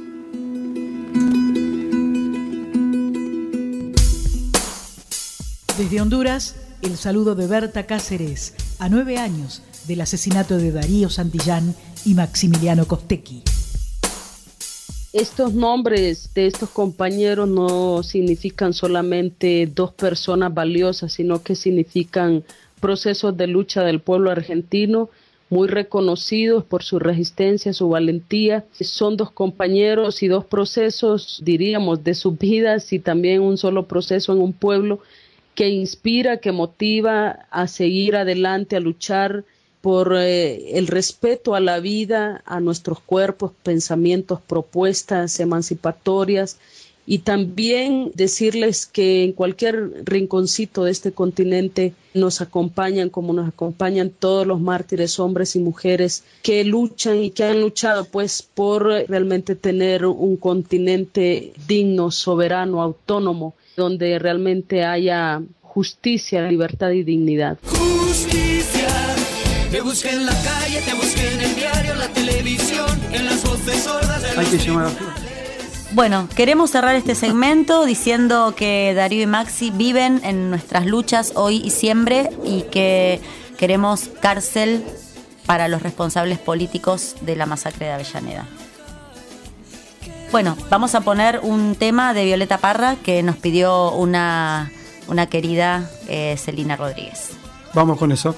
[SPEAKER 12] Desde Honduras, el saludo de Berta Cáceres, a nueve años del asesinato de Darío Santillán y Maximiliano Costecchi.
[SPEAKER 13] Estos nombres de estos compañeros no significan solamente dos personas valiosas, sino que significan procesos de lucha del pueblo argentino, muy reconocidos por su resistencia, su valentía. Son dos compañeros y dos procesos, diríamos, de sus vidas y también un solo proceso en un pueblo que inspira, que motiva a seguir adelante, a luchar por eh, el respeto a la vida, a nuestros cuerpos, pensamientos, propuestas emancipatorias, y también decirles que en cualquier rinconcito de este continente nos acompañan, como nos acompañan todos los mártires, hombres y mujeres que luchan y que han luchado pues por realmente tener un continente digno, soberano, autónomo, donde realmente haya justicia, libertad y dignidad.
[SPEAKER 8] Justicia. Te busqué en la calle, te busqué en el diario, la televisión, en las voces sordas de los...
[SPEAKER 2] Hay que llamar a...
[SPEAKER 6] Bueno, queremos cerrar este segmento diciendo que Darío y Maxi viven en nuestras luchas hoy y siempre, y que queremos cárcel para los responsables políticos de la masacre de Avellaneda. Bueno, vamos a poner un tema de Violeta Parra que nos pidió una, una querida eh, Celina Rodríguez.
[SPEAKER 2] Vamos con eso.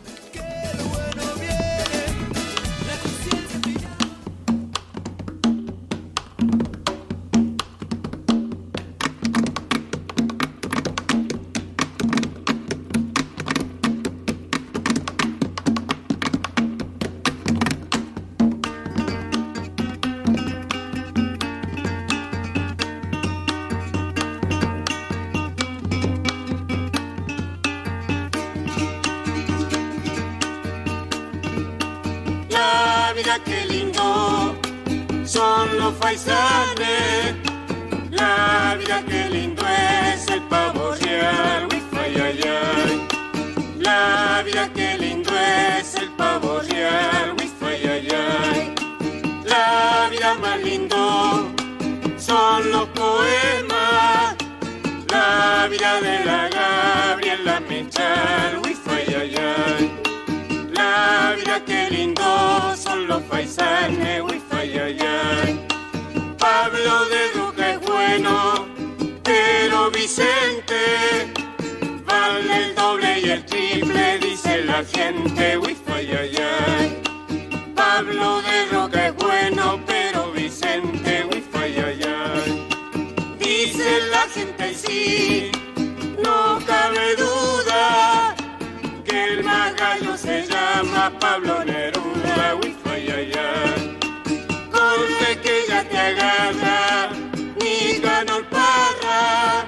[SPEAKER 8] Qué lindo son los faisanes, la vida qué lindo es el pavo real, wifi ay ay. La vida qué lindo es el pavo real, wifi ay ay. La vida más lindo son los poemas, la vida de la Gabriela Mechal, wifi ay ay. La vida qué lindo son los paisanes, wifi ay ay. Pablo de Duque es bueno, pero Vicente vale el doble y el triple, dice la gente, wifi ay ay. Pablo de Roca es bueno, pero Vicente, wifi ay ay. Dice la gente y sí, no cabe duda que el más gallo se llama Pablo Neruda, wifi ay ay. Golpe que ya te agarra, ni ganó el Parra.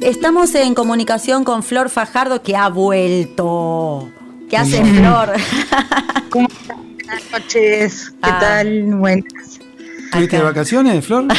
[SPEAKER 6] estamos en comunicación con Flor Fajardo, que ha vuelto. ¿Qué hace Flor?
[SPEAKER 14] ¿Cómo estás? Buenas noches. ¿Qué ah. tal? Buenas.
[SPEAKER 2] ¿Estuviste de vacaciones, Flor?
[SPEAKER 14] No,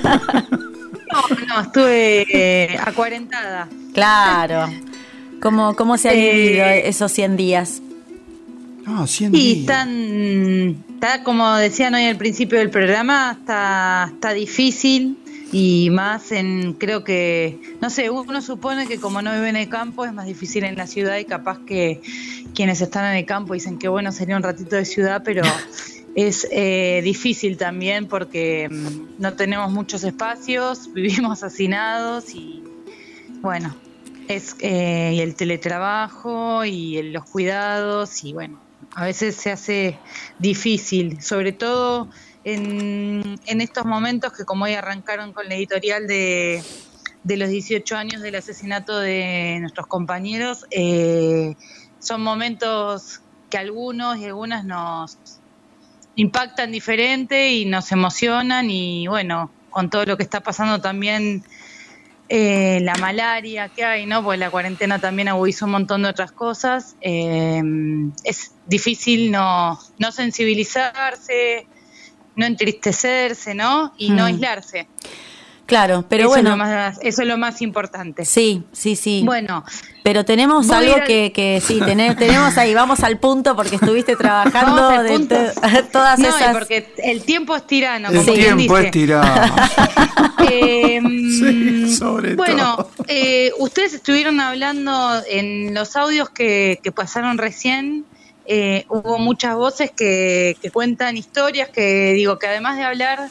[SPEAKER 14] no, estuve eh, acuarentada.
[SPEAKER 6] Claro. ¿Cómo, cómo se han eh, vivido esos cien días?
[SPEAKER 2] Ah, cien
[SPEAKER 14] sí,
[SPEAKER 2] días.
[SPEAKER 14] Están, está, como decían hoy al principio del programa, está, está difícil. Y más en, creo que, no sé, uno supone que como no vive en el campo es más difícil en la ciudad y capaz que quienes están en el campo dicen que bueno, sería un ratito de ciudad, pero es eh, difícil también porque mm, no tenemos muchos espacios, vivimos hacinados y bueno, es eh, y el teletrabajo y el, los cuidados y bueno, a veces se hace difícil, sobre todo En, en estos momentos que como hoy arrancaron con la editorial de, de los dieciocho años del asesinato de nuestros compañeros, eh, son momentos que algunos y algunas nos impactan diferente y nos emocionan y bueno, con todo lo que está pasando también eh, la malaria que hay, ¿no? Porque la cuarentena también agudizó un montón de otras cosas, eh, es difícil no, no sensibilizarse, no entristecerse, ¿no? Y hmm. no aislarse.
[SPEAKER 6] Claro, pero
[SPEAKER 14] eso
[SPEAKER 6] bueno.
[SPEAKER 14] Es lo más, eso es lo más importante.
[SPEAKER 6] Sí, sí, sí.
[SPEAKER 14] Bueno.
[SPEAKER 6] Pero tenemos algo al... que, que sí, tenemos, tenemos ahí, vamos al punto porque estuviste trabajando de te, todas
[SPEAKER 14] no,
[SPEAKER 6] esas...
[SPEAKER 14] No, porque el tiempo es tirano.
[SPEAKER 2] El
[SPEAKER 14] como
[SPEAKER 2] tiempo
[SPEAKER 14] dice.
[SPEAKER 2] es tirano.
[SPEAKER 14] eh,
[SPEAKER 2] sí, sobre
[SPEAKER 14] bueno,
[SPEAKER 2] todo.
[SPEAKER 14] Eh, ustedes estuvieron hablando en los audios que, que pasaron recién. Eh, hubo muchas voces que, que cuentan historias que digo que además de hablar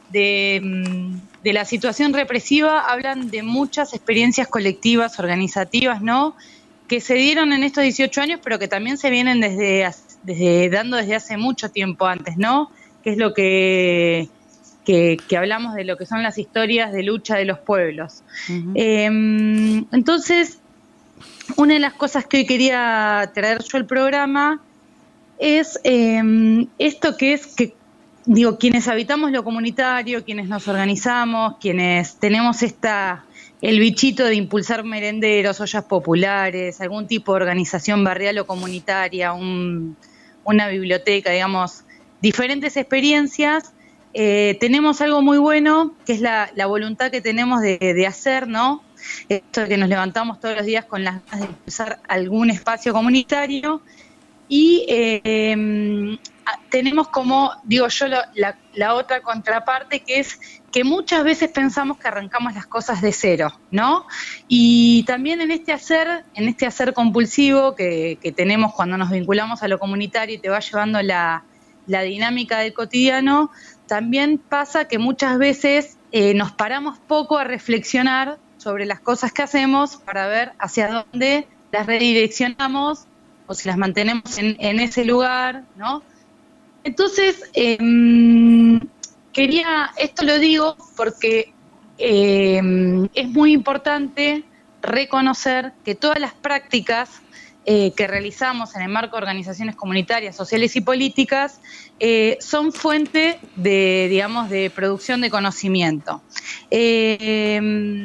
[SPEAKER 14] de, de la situación represiva hablan de muchas experiencias colectivas, organizativas, ¿no? Que se dieron en estos dieciocho años pero que también se vienen desde, desde dando desde hace mucho tiempo antes, ¿no? Que es lo que, que, que hablamos de lo que son las historias de lucha de los pueblos. Uh-huh. eh, entonces una de las cosas que hoy quería traer yo al programa es eh, esto que es que, digo, quienes habitamos lo comunitario, quienes nos organizamos, quienes tenemos esta el bichito de impulsar merenderos, ollas populares, algún tipo de organización barrial o comunitaria, un, una biblioteca, digamos, diferentes experiencias, eh, tenemos algo muy bueno, que es la, la voluntad que tenemos de, de hacer, ¿no? Esto de que nos levantamos todos los días con las ganas de impulsar algún espacio comunitario y eh, eh, tenemos como, digo yo, la, la otra contraparte que es que muchas veces pensamos que arrancamos las cosas de cero, ¿no? Y también en este hacer, en este hacer compulsivo que, que tenemos cuando nos vinculamos a lo comunitario y te va llevando la, la dinámica del cotidiano, también pasa que muchas veces eh, nos paramos poco a reflexionar sobre las cosas que hacemos para ver hacia dónde las redireccionamos o si las mantenemos en, en ese lugar, ¿no? Entonces, eh, quería, esto lo digo porque eh, es muy importante reconocer que todas las prácticas eh, que realizamos en el marco de organizaciones comunitarias, sociales y políticas eh, son fuente de, digamos, de producción de conocimiento. Eh,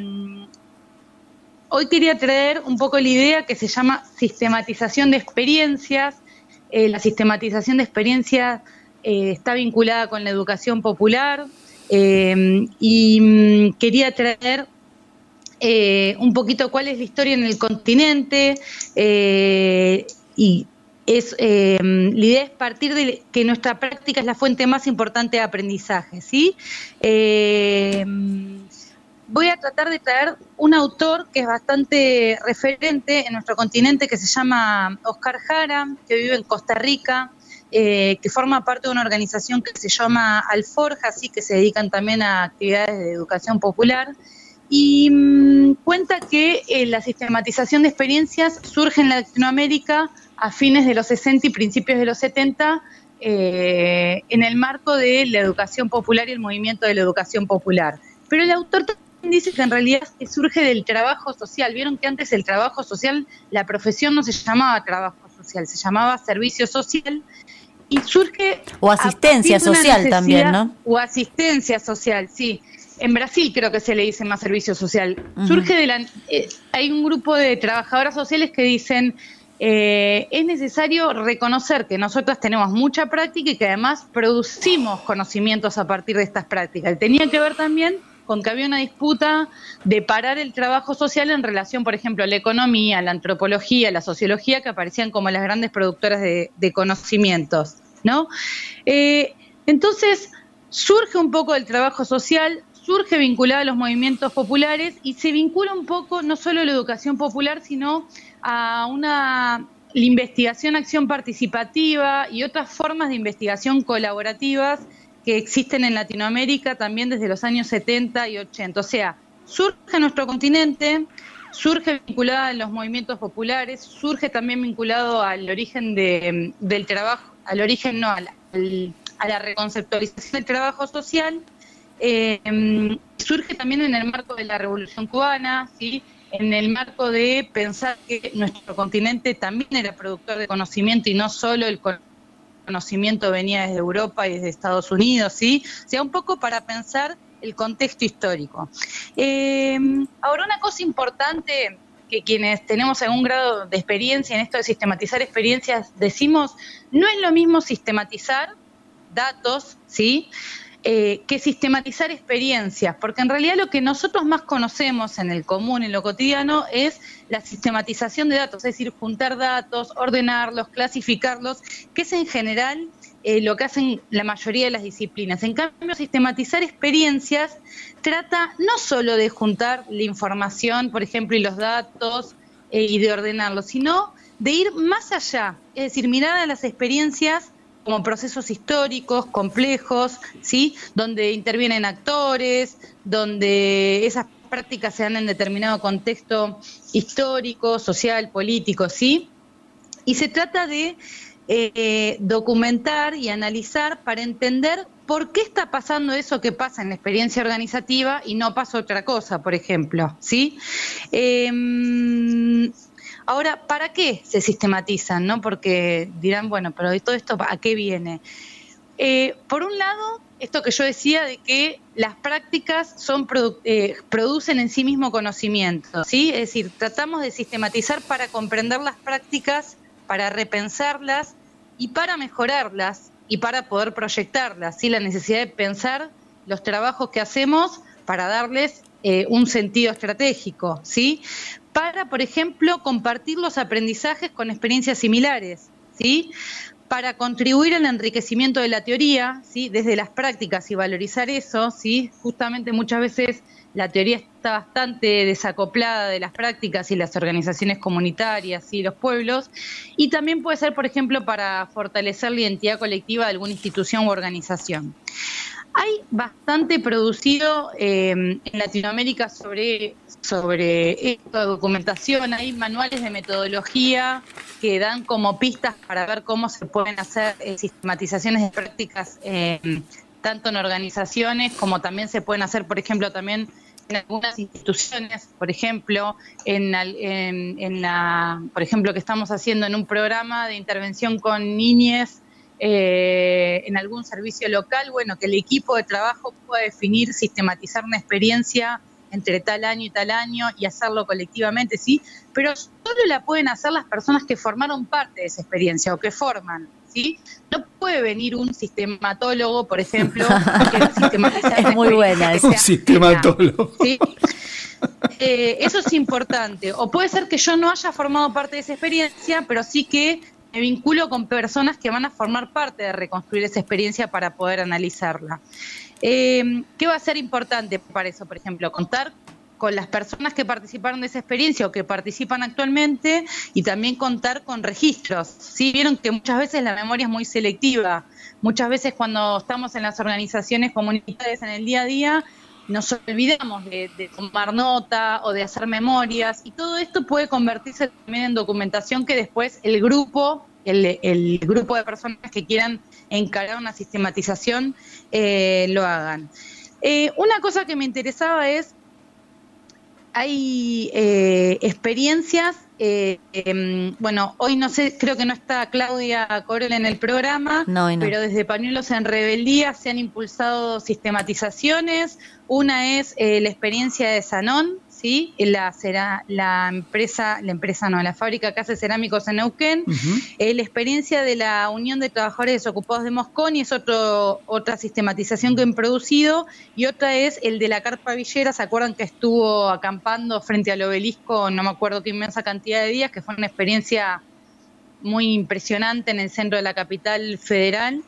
[SPEAKER 14] Hoy quería traer un poco la idea que se llama sistematización de experiencias. Eh, la sistematización de experiencias eh, está vinculada con la educación popular eh, y mm, quería traer eh, un poquito cuál es la historia en el continente eh, y es eh, la idea es partir de que nuestra práctica es la fuente más importante de aprendizaje, ¿sí? Eh, Voy a tratar de traer un autor que es bastante referente en nuestro continente, que se llama Oscar Jara, que vive en Costa Rica, eh, que forma parte de una organización que se llama Alforja, así que se dedican también a actividades de educación popular, y mmm, cuenta que eh, la sistematización de experiencias surge en Latinoamérica a fines de los sesenta y principios de los setenta, eh, en el marco de la educación popular y el movimiento de la educación popular. Pero el autor dice que en realidad surge del trabajo social. Vieron que antes el trabajo social, la profesión no se llamaba trabajo social, se llamaba servicio social y surge...
[SPEAKER 6] O asistencia social también, ¿no?
[SPEAKER 14] O asistencia social, sí. en Brasil creo que se le dice más servicio social. Uh-huh. Surge de la, eh, hay un grupo de trabajadoras sociales que dicen eh, es necesario reconocer que nosotras tenemos mucha práctica y que además producimos conocimientos a partir de estas prácticas. Tenía que ver también con que había una disputa de parar el trabajo social en relación, por ejemplo, a la economía, la antropología, la sociología, que aparecían como las grandes productoras de, de conocimientos, ¿no? Eh, entonces, surge un poco el trabajo social, surge vinculado a los movimientos populares y se vincula un poco no solo a la educación popular, sino a una la investigación, acción participativa y otras formas de investigación colaborativas que existen en Latinoamérica también desde los años setenta y ochenta. O sea, surge en nuestro continente, surge vinculada a los movimientos populares, surge también vinculado al origen de, del trabajo, al origen no, al, al, a la reconceptualización del trabajo social, eh, surge también en el marco de la Revolución Cubana, ¿sí? En el marco de pensar que nuestro continente también era productor de conocimiento y no solo el conocimiento venía desde Europa y desde Estados Unidos, ¿sí? O sea, un poco para pensar el contexto histórico. Eh, ahora, una cosa importante que quienes tenemos algún grado de experiencia en esto de sistematizar experiencias decimos, no es lo mismo sistematizar datos, ¿sí?, Eh, que sistematizar experiencias, porque en realidad lo que nosotros más conocemos en el común, en lo cotidiano, es la sistematización de datos, es decir, juntar datos, ordenarlos, clasificarlos, que es en general eh, lo que hacen la mayoría de las disciplinas. En cambio, sistematizar experiencias trata no solo de juntar la información, por ejemplo, y los datos, eh, y de ordenarlos, sino de ir más allá, es decir, mirar a las experiencias como procesos históricos, complejos, ¿sí?, donde intervienen actores, donde esas prácticas se dan en determinado contexto histórico, social, político, ¿sí? Y se trata de eh, documentar y analizar para entender por qué está pasando eso que pasa en la experiencia organizativa y no pasa otra cosa, por ejemplo, ¿sí? Eh, Ahora, ¿para qué se sistematizan? ¿No? Porque dirán, bueno, pero ¿y todo esto a qué viene? Eh, por un lado, esto que yo decía de que las prácticas son produ- eh, producen en sí mismo conocimiento, ¿sí? Es decir, tratamos de sistematizar para comprender las prácticas, para repensarlas y para mejorarlas y para poder proyectarlas, ¿sí? La necesidad de pensar los trabajos que hacemos para darles eh, un sentido estratégico, ¿sí? Para, por ejemplo, compartir los aprendizajes con experiencias similares, ¿sí? Para contribuir al enriquecimiento de la teoría, ¿sí?, desde las prácticas y valorizar eso, ¿sí? Justamente muchas veces la teoría está bastante desacoplada de las prácticas y las organizaciones comunitarias y los pueblos, y también puede ser, por ejemplo, para fortalecer la identidad colectiva de alguna institución u organización. Hay bastante producido eh, en Latinoamérica sobre, sobre esta documentación, hay manuales de metodología que dan como pistas para ver cómo se pueden hacer eh, sistematizaciones de prácticas eh, tanto en organizaciones como también se pueden hacer, por ejemplo, también en algunas instituciones, por ejemplo, en, en, en la, por ejemplo, que estamos haciendo en un programa de intervención con niñes, Eh, en algún servicio local, bueno, que el equipo de trabajo pueda definir, sistematizar una experiencia entre tal año y tal año y hacerlo colectivamente, sí, pero solo la pueden hacer las personas que formaron parte de esa experiencia o que forman, ¿sí? No puede venir un sistematólogo, por ejemplo, que sistematizar
[SPEAKER 6] es muy buena esa.
[SPEAKER 2] Un sistematólogo.
[SPEAKER 14] ¿Sí? Eh, eso es importante. O puede ser que yo no haya formado parte de esa experiencia, pero sí que me vinculo con personas que van a formar parte de reconstruir esa experiencia para poder analizarla. Eh, ¿Qué va a ser importante para eso? Por ejemplo, contar con las personas que participaron de esa experiencia o que participan actualmente y también contar con registros. ¿Sí? Vieron que muchas veces la memoria es muy selectiva. Muchas veces cuando estamos en las organizaciones comunitarias en el día a día nos olvidamos de, de tomar nota o de hacer memorias y todo esto puede convertirse también en documentación que después el grupo, el, el grupo de personas que quieran encarar una sistematización eh, lo hagan. Eh, una cosa que me interesaba es, hay eh, experiencias Eh, eh, bueno, hoy no sé, creo que no está Claudia Corel en el programa,
[SPEAKER 6] no, no.
[SPEAKER 14] pero desde Pañuelos en Rebeldía se han impulsado sistematizaciones. Una es eh, la experiencia de Sanón, ¿sí? La, será, la empresa, la empresa no, la fábrica que hace cerámicos en Neuquén. Uh-huh. eh, la experiencia de la Unión de Trabajadores Desocupados de Mosconi es otro, otra sistematización que han producido, y otra es el de la Carpa Villera. ¿Se acuerdan que estuvo acampando frente al obelisco, no me acuerdo qué inmensa cantidad de días, que fue una experiencia muy impresionante en el centro de la capital federal?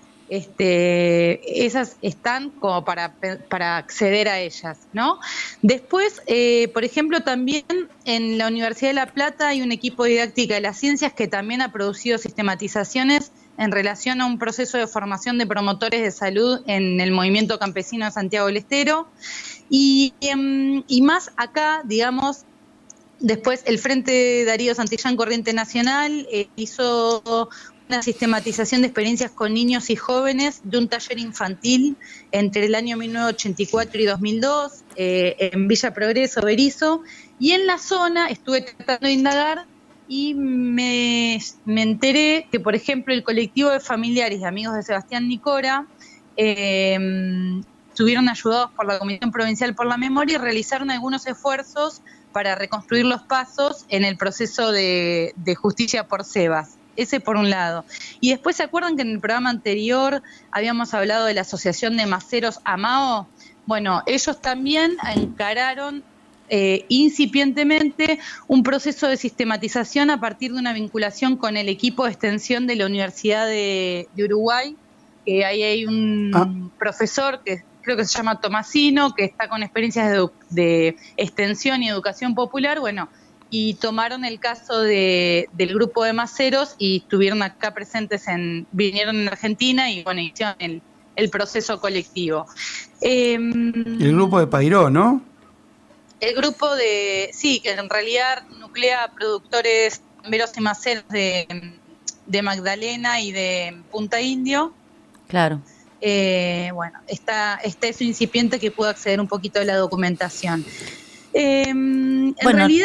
[SPEAKER 14] Este, esas están como para, para acceder a ellas, ¿no? Después, eh, por ejemplo, también en la Universidad de La Plata hay un equipo de didáctica de las ciencias que también ha producido sistematizaciones en relación a un proceso de formación de promotores de salud en el movimiento campesino de Santiago del Estero. Y, y más acá, digamos, después el Frente Darío Santillán Corriente Nacional eh, hizo una sistematización de experiencias con niños y jóvenes de un taller infantil entre el año mil novecientos ochenta y cuatro y dos mil dos eh, en Villa Progreso, Berizo, y en la zona estuve tratando de indagar y me, me enteré que, por ejemplo, el colectivo de familiares y amigos de Sebastián Nicora eh, estuvieron ayudados por la Comisión Provincial por la Memoria y realizaron algunos esfuerzos para reconstruir los pasos en el proceso de, de justicia por Sebas. Ese por un lado. Y después, ¿se acuerdan que en el programa anterior habíamos hablado de la Asociación de Maceros AMAO? Bueno, ellos también encararon eh, incipientemente un proceso de sistematización a partir de una vinculación con el equipo de extensión de la Universidad de, de Uruguay, que ahí hay un ah. profesor que creo que se llama Tomasino, que está con experiencias de, de extensión y educación popular. Bueno, y tomaron el caso de, del grupo de maceros y estuvieron acá presentes, en vinieron en Argentina y bueno, hicieron el, el proceso colectivo. Eh,
[SPEAKER 2] el grupo de Pairó, ¿no?
[SPEAKER 14] El grupo de, sí, que en realidad nuclea productores tamberos y maceros de, de Magdalena y de Punta Indio.
[SPEAKER 6] Claro.
[SPEAKER 14] Eh, bueno, está, está eso incipiente que pudo acceder un poquito a la documentación. Eh, en bueno, realidad...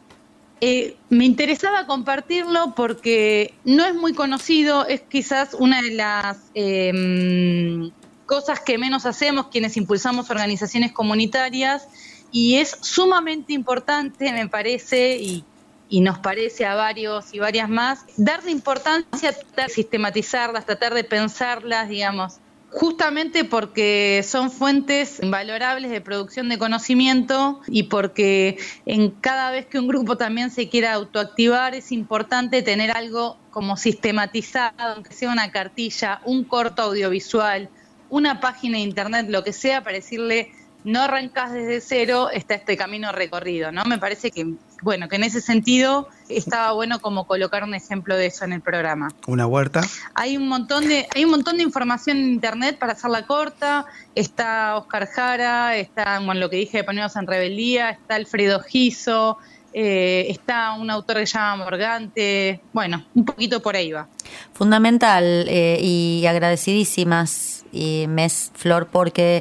[SPEAKER 14] Eh, me interesaba compartirlo porque no es muy conocido, es quizás una de las eh, cosas que menos hacemos quienes impulsamos organizaciones comunitarias, y es sumamente importante, me parece, y, y nos parece a varios y varias más, darle importancia, tratar de sistematizarlas, tratar de pensarlas, digamos, justamente porque son fuentes invalorables de producción de conocimiento, y porque en cada vez que un grupo también se quiera autoactivar es importante tener algo como sistematizado, aunque sea una cartilla, un corto audiovisual, una página de internet, lo que sea, para decirle: no arrancás desde cero, está este camino recorrido, ¿no? Me parece que, bueno, que en ese sentido estaba bueno como colocar un ejemplo de eso en el programa.
[SPEAKER 2] ¿Una huerta?
[SPEAKER 14] Hay un montón de, hay un montón de información en internet para hacerla corta. Está Oscar Jara, está, bueno, lo que dije de Pañuelos en Rebeldía, está Alfredo Giso, eh, está un autor que se llama Morgante. Bueno, un poquito por ahí va.
[SPEAKER 6] Fundamental eh, y agradecidísimas, y Mes Flor, porque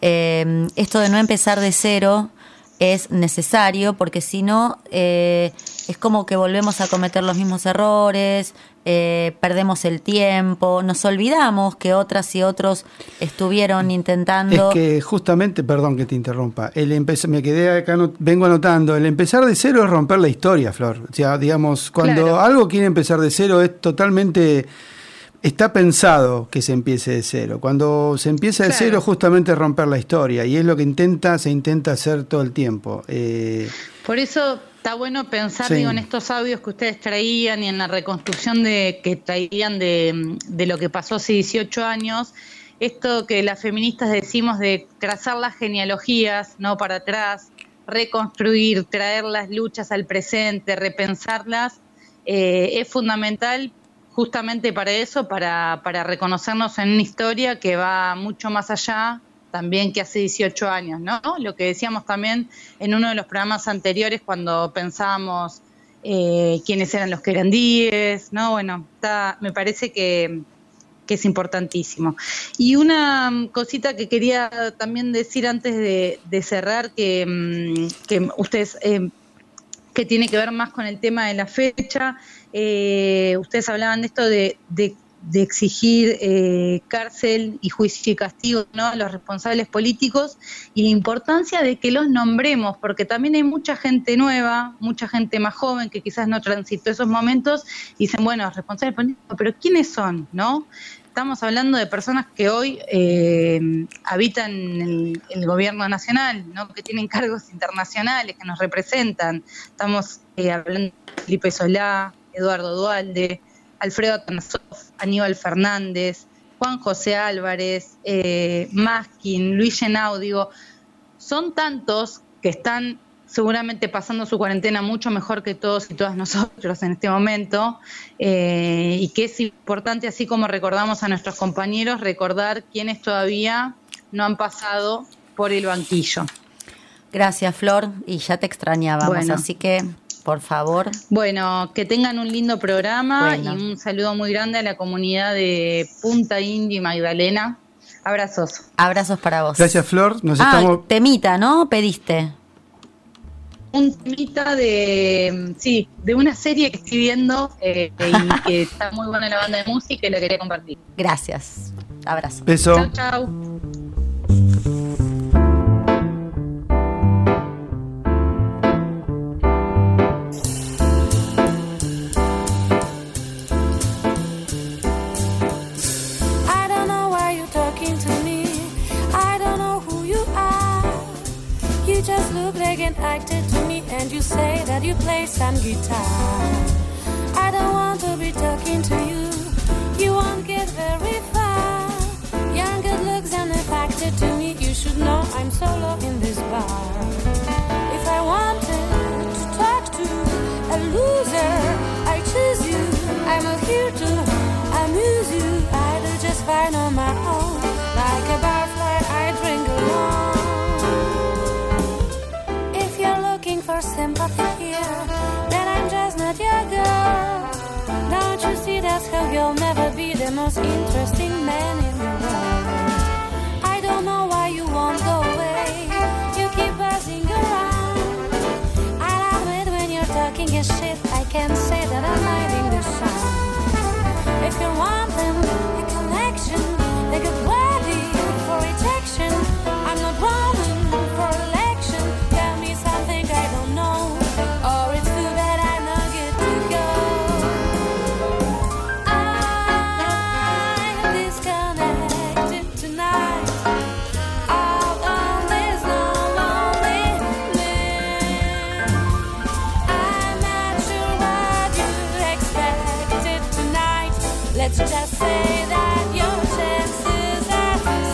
[SPEAKER 6] Eh, esto de no empezar de cero es necesario, porque si no eh, es como que volvemos a cometer los mismos errores, eh, perdemos el tiempo, nos olvidamos que otras y otros estuvieron intentando.
[SPEAKER 2] Es que justamente, perdón que te interrumpa, el empezar, me quedé acá, no, vengo anotando, el empezar de cero es romper la historia, Flor. O sea, digamos, cuando claro. algo quiere empezar de cero es totalmente... Está pensado que se empiece de cero. Cuando se empieza de claro. cero, justamente romper la historia, y es lo que intenta, se intenta hacer todo el tiempo. Eh...
[SPEAKER 14] Por eso está bueno pensar,
[SPEAKER 2] sí.
[SPEAKER 14] digo, en estos audios que ustedes traían y en la reconstrucción de que traían de, de lo que pasó hace dieciocho años, esto que las feministas decimos de trazar las genealogías, no para atrás, reconstruir, traer las luchas al presente, repensarlas, eh, es fundamental. Justamente para eso, para, para reconocernos en una historia que va mucho más allá también que hace dieciocho años, ¿no? Lo que decíamos también en uno de los programas anteriores cuando pensábamos eh, quiénes eran los querandíes, ¿no? Bueno, está, me parece que, que es importantísimo. Y una cosita que quería también decir antes de, de cerrar, que, que ustedes... Eh, que tiene que ver más con el tema de la fecha. Eh, ustedes hablaban de esto de, de, de exigir eh, cárcel y juicio y castigo, ¿no?, a los responsables políticos, y la importancia de que los nombremos, porque también hay mucha gente nueva, mucha gente más joven que quizás no transitó esos momentos y dicen, bueno, responsables políticos, pero ¿quiénes son?, ¿no? Estamos hablando de personas que hoy eh, habitan el, el gobierno nacional, ¿no?, que tienen cargos internacionales, que nos representan. Estamos eh, hablando de Felipe Solá, Eduardo Duhalde, Alfredo Atanasov, Aníbal Fernández, Juan José Álvarez, eh, Maskin, Luis Henao, digo, son tantos que están seguramente pasando su cuarentena mucho mejor que todos y todas nosotros en este momento, eh, y que es importante, así como recordamos a nuestros compañeros, recordar quienes todavía no han pasado por el banquillo.
[SPEAKER 6] Gracias, Flor, y ya te extrañábamos,
[SPEAKER 14] Bueno.
[SPEAKER 6] así que, por favor.
[SPEAKER 14] Bueno, que tengan un lindo programa.
[SPEAKER 6] Bueno.
[SPEAKER 14] Y un saludo muy grande a la comunidad de Punta Indio y Magdalena. Abrazos.
[SPEAKER 6] Abrazos para vos.
[SPEAKER 2] Gracias, Flor. Nos
[SPEAKER 6] ah,
[SPEAKER 2] estamos...
[SPEAKER 6] temita, ¿no? Pediste.
[SPEAKER 14] Un temita de, sí, de una serie que estoy viendo eh, y que está muy buena la banda de música y la quería compartir.
[SPEAKER 6] Gracias. Abrazo.
[SPEAKER 2] Beso.
[SPEAKER 14] Chau, chau.
[SPEAKER 15] I don't know why you're talking to me. I don't know who you are. You just look like an actor to me, and you say that you play some guitar. I don't want to be talking to you. You won't get very far. Young good looks and a factor to me. You should know I'm solo in this bar. If I wanted to talk to a loser, I choose you. I'm not here to amuse you. I do just fine on my own. Like a barfly, I drink alone. If you're looking for sympathy here, then I'm just not your girl. Don't you see that's how you'll never be the most interesting man in the world. I don't know why you won't go away. You keep buzzing around. I'll admit when you're talking your shit, I can't say that I'm hiding the sound. If you're wanting a connection, they get ready for rejection. I'm not running for election. Tell me something I don't know, or it's too bad I'm not good to go. I'm disconnected tonight. Out on this lonely land. I'm not sure what you expected tonight. Let's just say that your chances are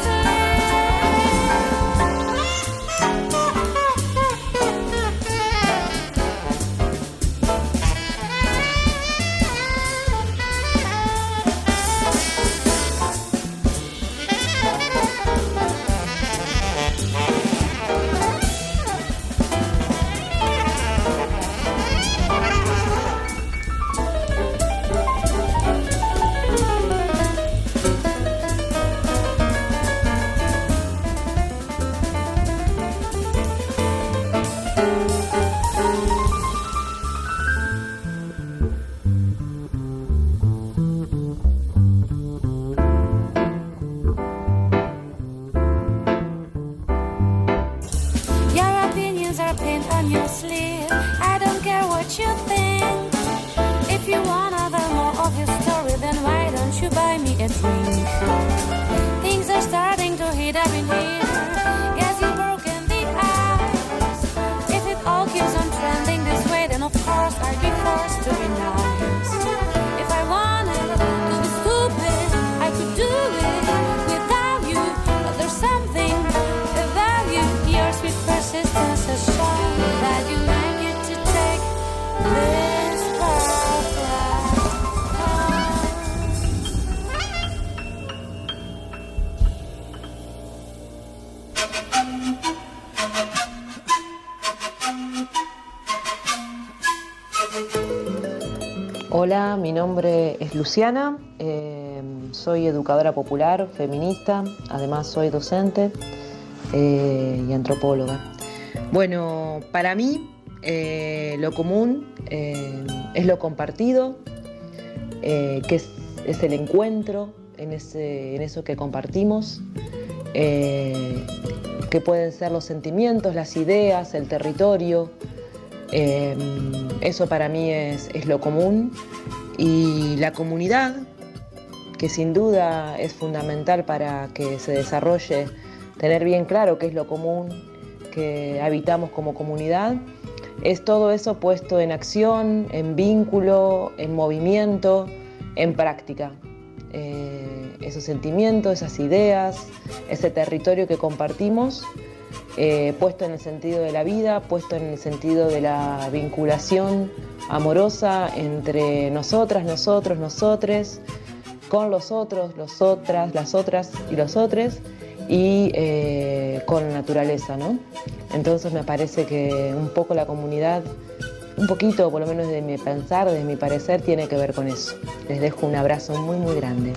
[SPEAKER 15] your opinions are pinned on your sleeve. I don't care what you think. If you want another more of your story, then why don't you buy me a drink? Things are starting to heat up in here. Guess you've broken the ice. If it all keeps on trending this way, then of course I'd be forced to be nice. If I wanted to be stupid, I could do it without you. But there's something about you, your sweet persistence has shown that you like it to take this path.
[SPEAKER 16] Hola, mi nombre es Luciana, eh, soy educadora popular, feminista, además soy docente eh, y antropóloga. Bueno, para mí Eh, lo común eh, es lo compartido, eh, que es, es el encuentro en, ese, en eso que compartimos, eh, que pueden ser los sentimientos, las ideas, el territorio. Eh, eso para mí es, es lo común. Y la comunidad, que sin duda es fundamental para que se desarrolle, tener bien claro qué es lo común que habitamos como comunidad, es todo eso puesto en acción, en vínculo, en movimiento, en práctica. Eh, esos sentimientos, esas ideas, ese territorio que compartimos, eh, puesto en el sentido de la vida, puesto en el sentido de la vinculación amorosa entre nosotras, nosotros, nosotres, con los otros, los otras, las otras y los otros, y eh, con la naturaleza, ¿no? Entonces me parece que un poco la comunidad, un poquito, por lo menos de mi pensar, de mi parecer, tiene que ver con eso. Les dejo un abrazo muy, muy grande.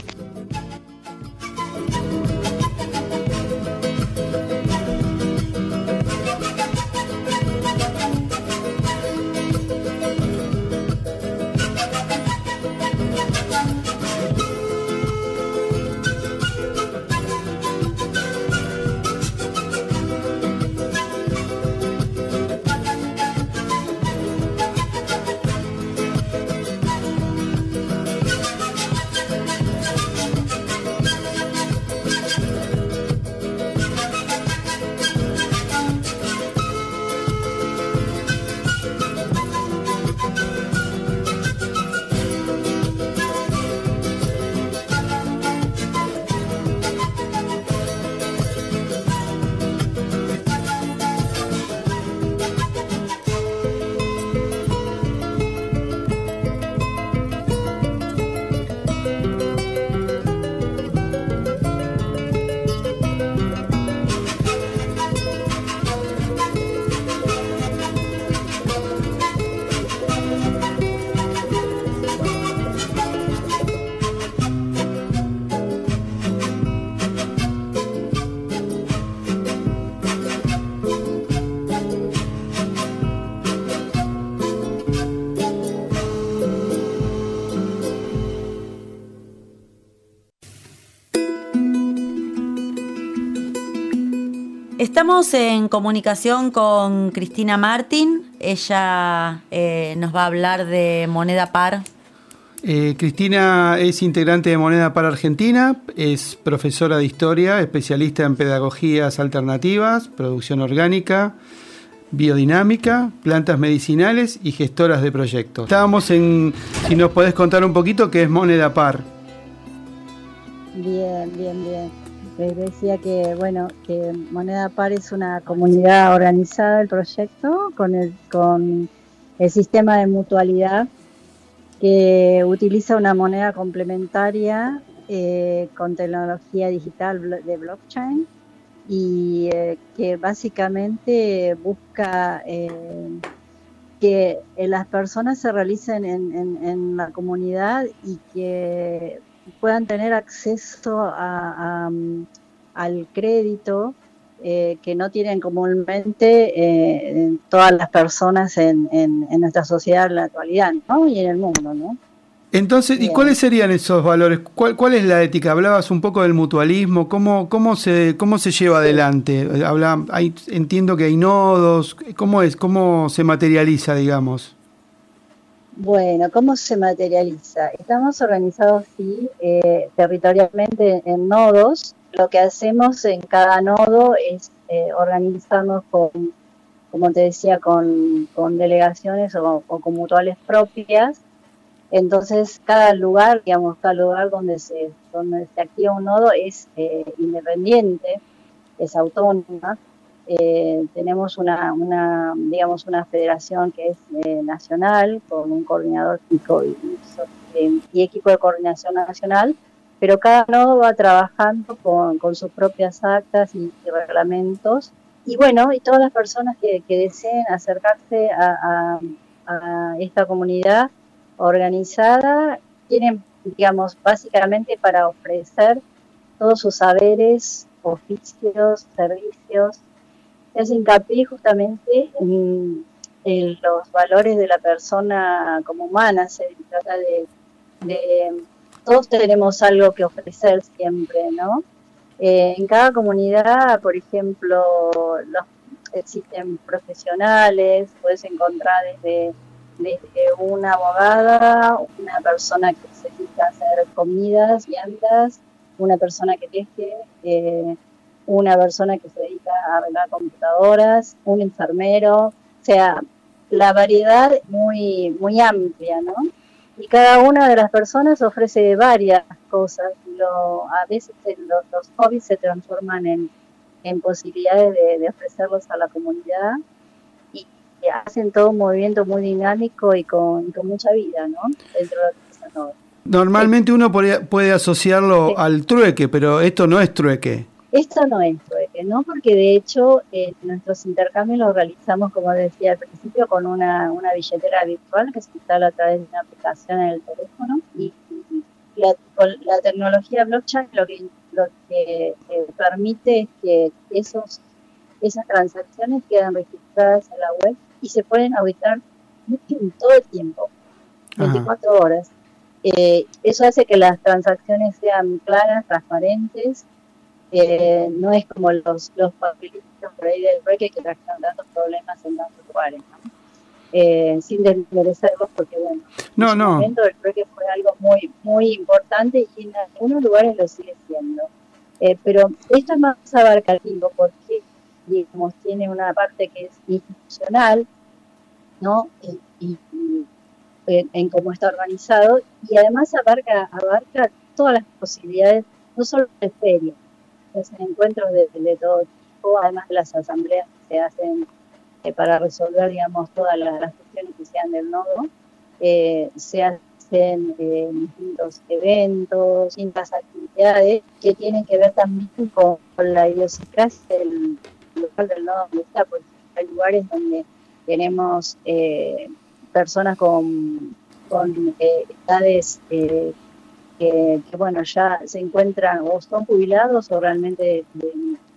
[SPEAKER 6] Estamos en comunicación con Cristina Martín. Ella eh, nos va a hablar de Moneda Par.
[SPEAKER 2] Eh, Cristina es integrante de Moneda Par Argentina, es profesora de historia, especialista en pedagogías alternativas, producción orgánica, biodinámica, plantas medicinales y gestoras de proyectos. Estábamos en, si nos podés contar un poquito qué es Moneda Par.
[SPEAKER 17] Bien, bien, bien. Les decía que, bueno, que Moneda Par es una comunidad organizada del proyecto con el, con el sistema de mutualidad que utiliza una moneda complementaria eh, con tecnología digital de blockchain y eh, que básicamente busca eh, que las personas se realicen en, en, en la comunidad y que puedan tener acceso a, a, al crédito eh, que no tienen comúnmente eh, todas las personas en, en, en nuestra sociedad en la actualidad, ¿no? Y en el mundo, ¿no?
[SPEAKER 2] Entonces,
[SPEAKER 17] Bien.
[SPEAKER 2] ¿y cuáles serían esos valores? ¿Cuál, cuál es la ética? Hablabas un poco del mutualismo, ¿cómo, cómo, se, cómo se lleva adelante? Habla, hay, entiendo que hay nodos, ¿cómo es? ¿Cómo se materializa, digamos?
[SPEAKER 17] Bueno, ¿cómo se materializa? Estamos organizados, sí, eh, territorialmente en nodos. Lo que hacemos en cada nodo es eh, organizarnos con, como te decía, con, con delegaciones o, o con mutuales propias. Entonces, cada lugar, digamos, cada lugar donde se, donde se activa un nodo es eh, independiente, es autónoma. Eh, tenemos una, una, digamos, una federación que es eh, nacional, con un coordinador y, y, y equipo de coordinación nacional, pero cada nodo va trabajando con, con sus propias actas y, y reglamentos. Y bueno, y todas las personas que, que deseen acercarse a, a, a esta comunidad organizada tienen, digamos, básicamente para ofrecer todos sus saberes, oficios, servicios. Se hace hincapié justamente en, el, los valores de la persona como humana, se trata de, de todos tenemos algo que ofrecer siempre, ¿no? Eh, en cada comunidad, por ejemplo, los, existen profesionales, puedes encontrar desde, desde una abogada, una persona que se dedica a hacer comidas, viandas, una persona que teje, eh, una persona que se dedica a arreglar computadoras, un enfermero, o sea, la variedad es muy, muy amplia, ¿no? Y cada una de las personas ofrece varias cosas. Lo, a veces los, los hobbies se transforman en, en posibilidades de, de ofrecerlos a la comunidad y, y hacen todo un movimiento muy dinámico y con, con mucha vida, ¿no? Dentro de esa novela.
[SPEAKER 2] Normalmente uno puede, puede asociarlo sí. al trueque, pero esto no es trueque.
[SPEAKER 17] Esto no es trueque, ¿no? Porque de hecho eh, nuestros intercambios los realizamos, como decía al principio, con una, una billetera virtual que se instala a través de una aplicación en el teléfono y, y la, con la tecnología blockchain lo que, lo que eh, permite es que esos, esas transacciones quedan registradas en la web y se pueden auditar todo el tiempo, veinticuatro Ajá. horas. Eh, eso hace que las transacciones sean claras, transparentes. Eh, no es como los, los papelitos por ahí del trueque que traen tantos problemas en tantos lugares, ¿no? Eh, sin desmerecerlos porque bueno,
[SPEAKER 2] no,
[SPEAKER 17] en
[SPEAKER 2] no.
[SPEAKER 17] el momento del trueque fue algo muy muy importante y en algunos lugares lo sigue siendo. Eh, pero esto es más abarcativo porque digamos, tiene una parte que es institucional, ¿no? Y, y, y en, en cómo está organizado y además abarca, abarca todas las posibilidades, no solo de feria, hacen encuentros de, de todo tipo, además de las asambleas que se hacen eh, para resolver, digamos, todas las, las cuestiones que sean del nodo, eh, se hacen eh, distintos eventos, distintas actividades que tienen que ver también con, con la idiosincrasia del local del nodo donde está, porque hay lugares donde tenemos eh, personas con, con eh, edades eh, Que, que bueno, ya se encuentran o son jubilados o realmente de,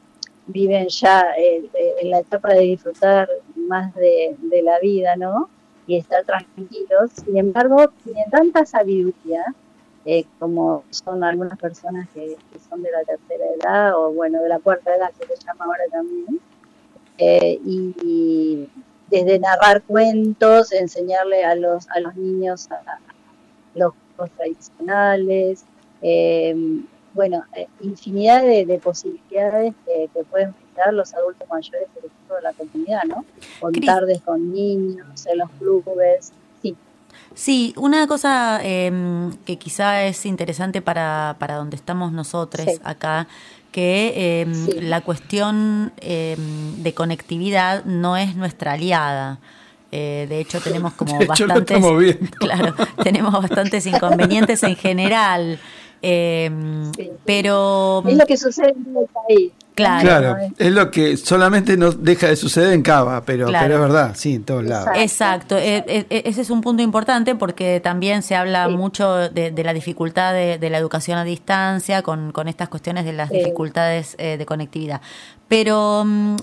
[SPEAKER 17] viven ya eh, en la etapa de disfrutar más de, de la vida, ¿no? Y estar tranquilos. Sin embargo, tienen tanta sabiduría, eh, como son algunas personas que, que son de la tercera edad o bueno, de la cuarta edad que se llama ahora también, eh, y, y desde narrar cuentos, enseñarle a los, a los niños a, a los tradicionales, eh, bueno, eh, infinidad de, de posibilidades que, que pueden brindar los adultos mayores de la comunidad, ¿no? Con Cris. Tardes con niños, en los clubes, sí.
[SPEAKER 6] Sí, una cosa eh, que quizá es interesante para, para donde estamos nosotros sí. acá, que eh, sí. la cuestión eh, de conectividad no es nuestra aliada. Eh, de hecho tenemos como
[SPEAKER 2] de hecho,
[SPEAKER 6] bastantes
[SPEAKER 2] claro,
[SPEAKER 6] tenemos bastantes inconvenientes en general, eh, sí. pero
[SPEAKER 17] es lo que sucede en el país.
[SPEAKER 6] Claro,
[SPEAKER 2] claro ¿no? Es lo que solamente no deja de suceder en Cava, pero, claro. pero es verdad, sí, en todos lados.
[SPEAKER 6] Exacto, Exacto. Eh, eh, ese es un punto importante porque también se habla sí. mucho de, de la dificultad de, de la educación a distancia con, con estas cuestiones de las sí. dificultades eh, de conectividad. Pero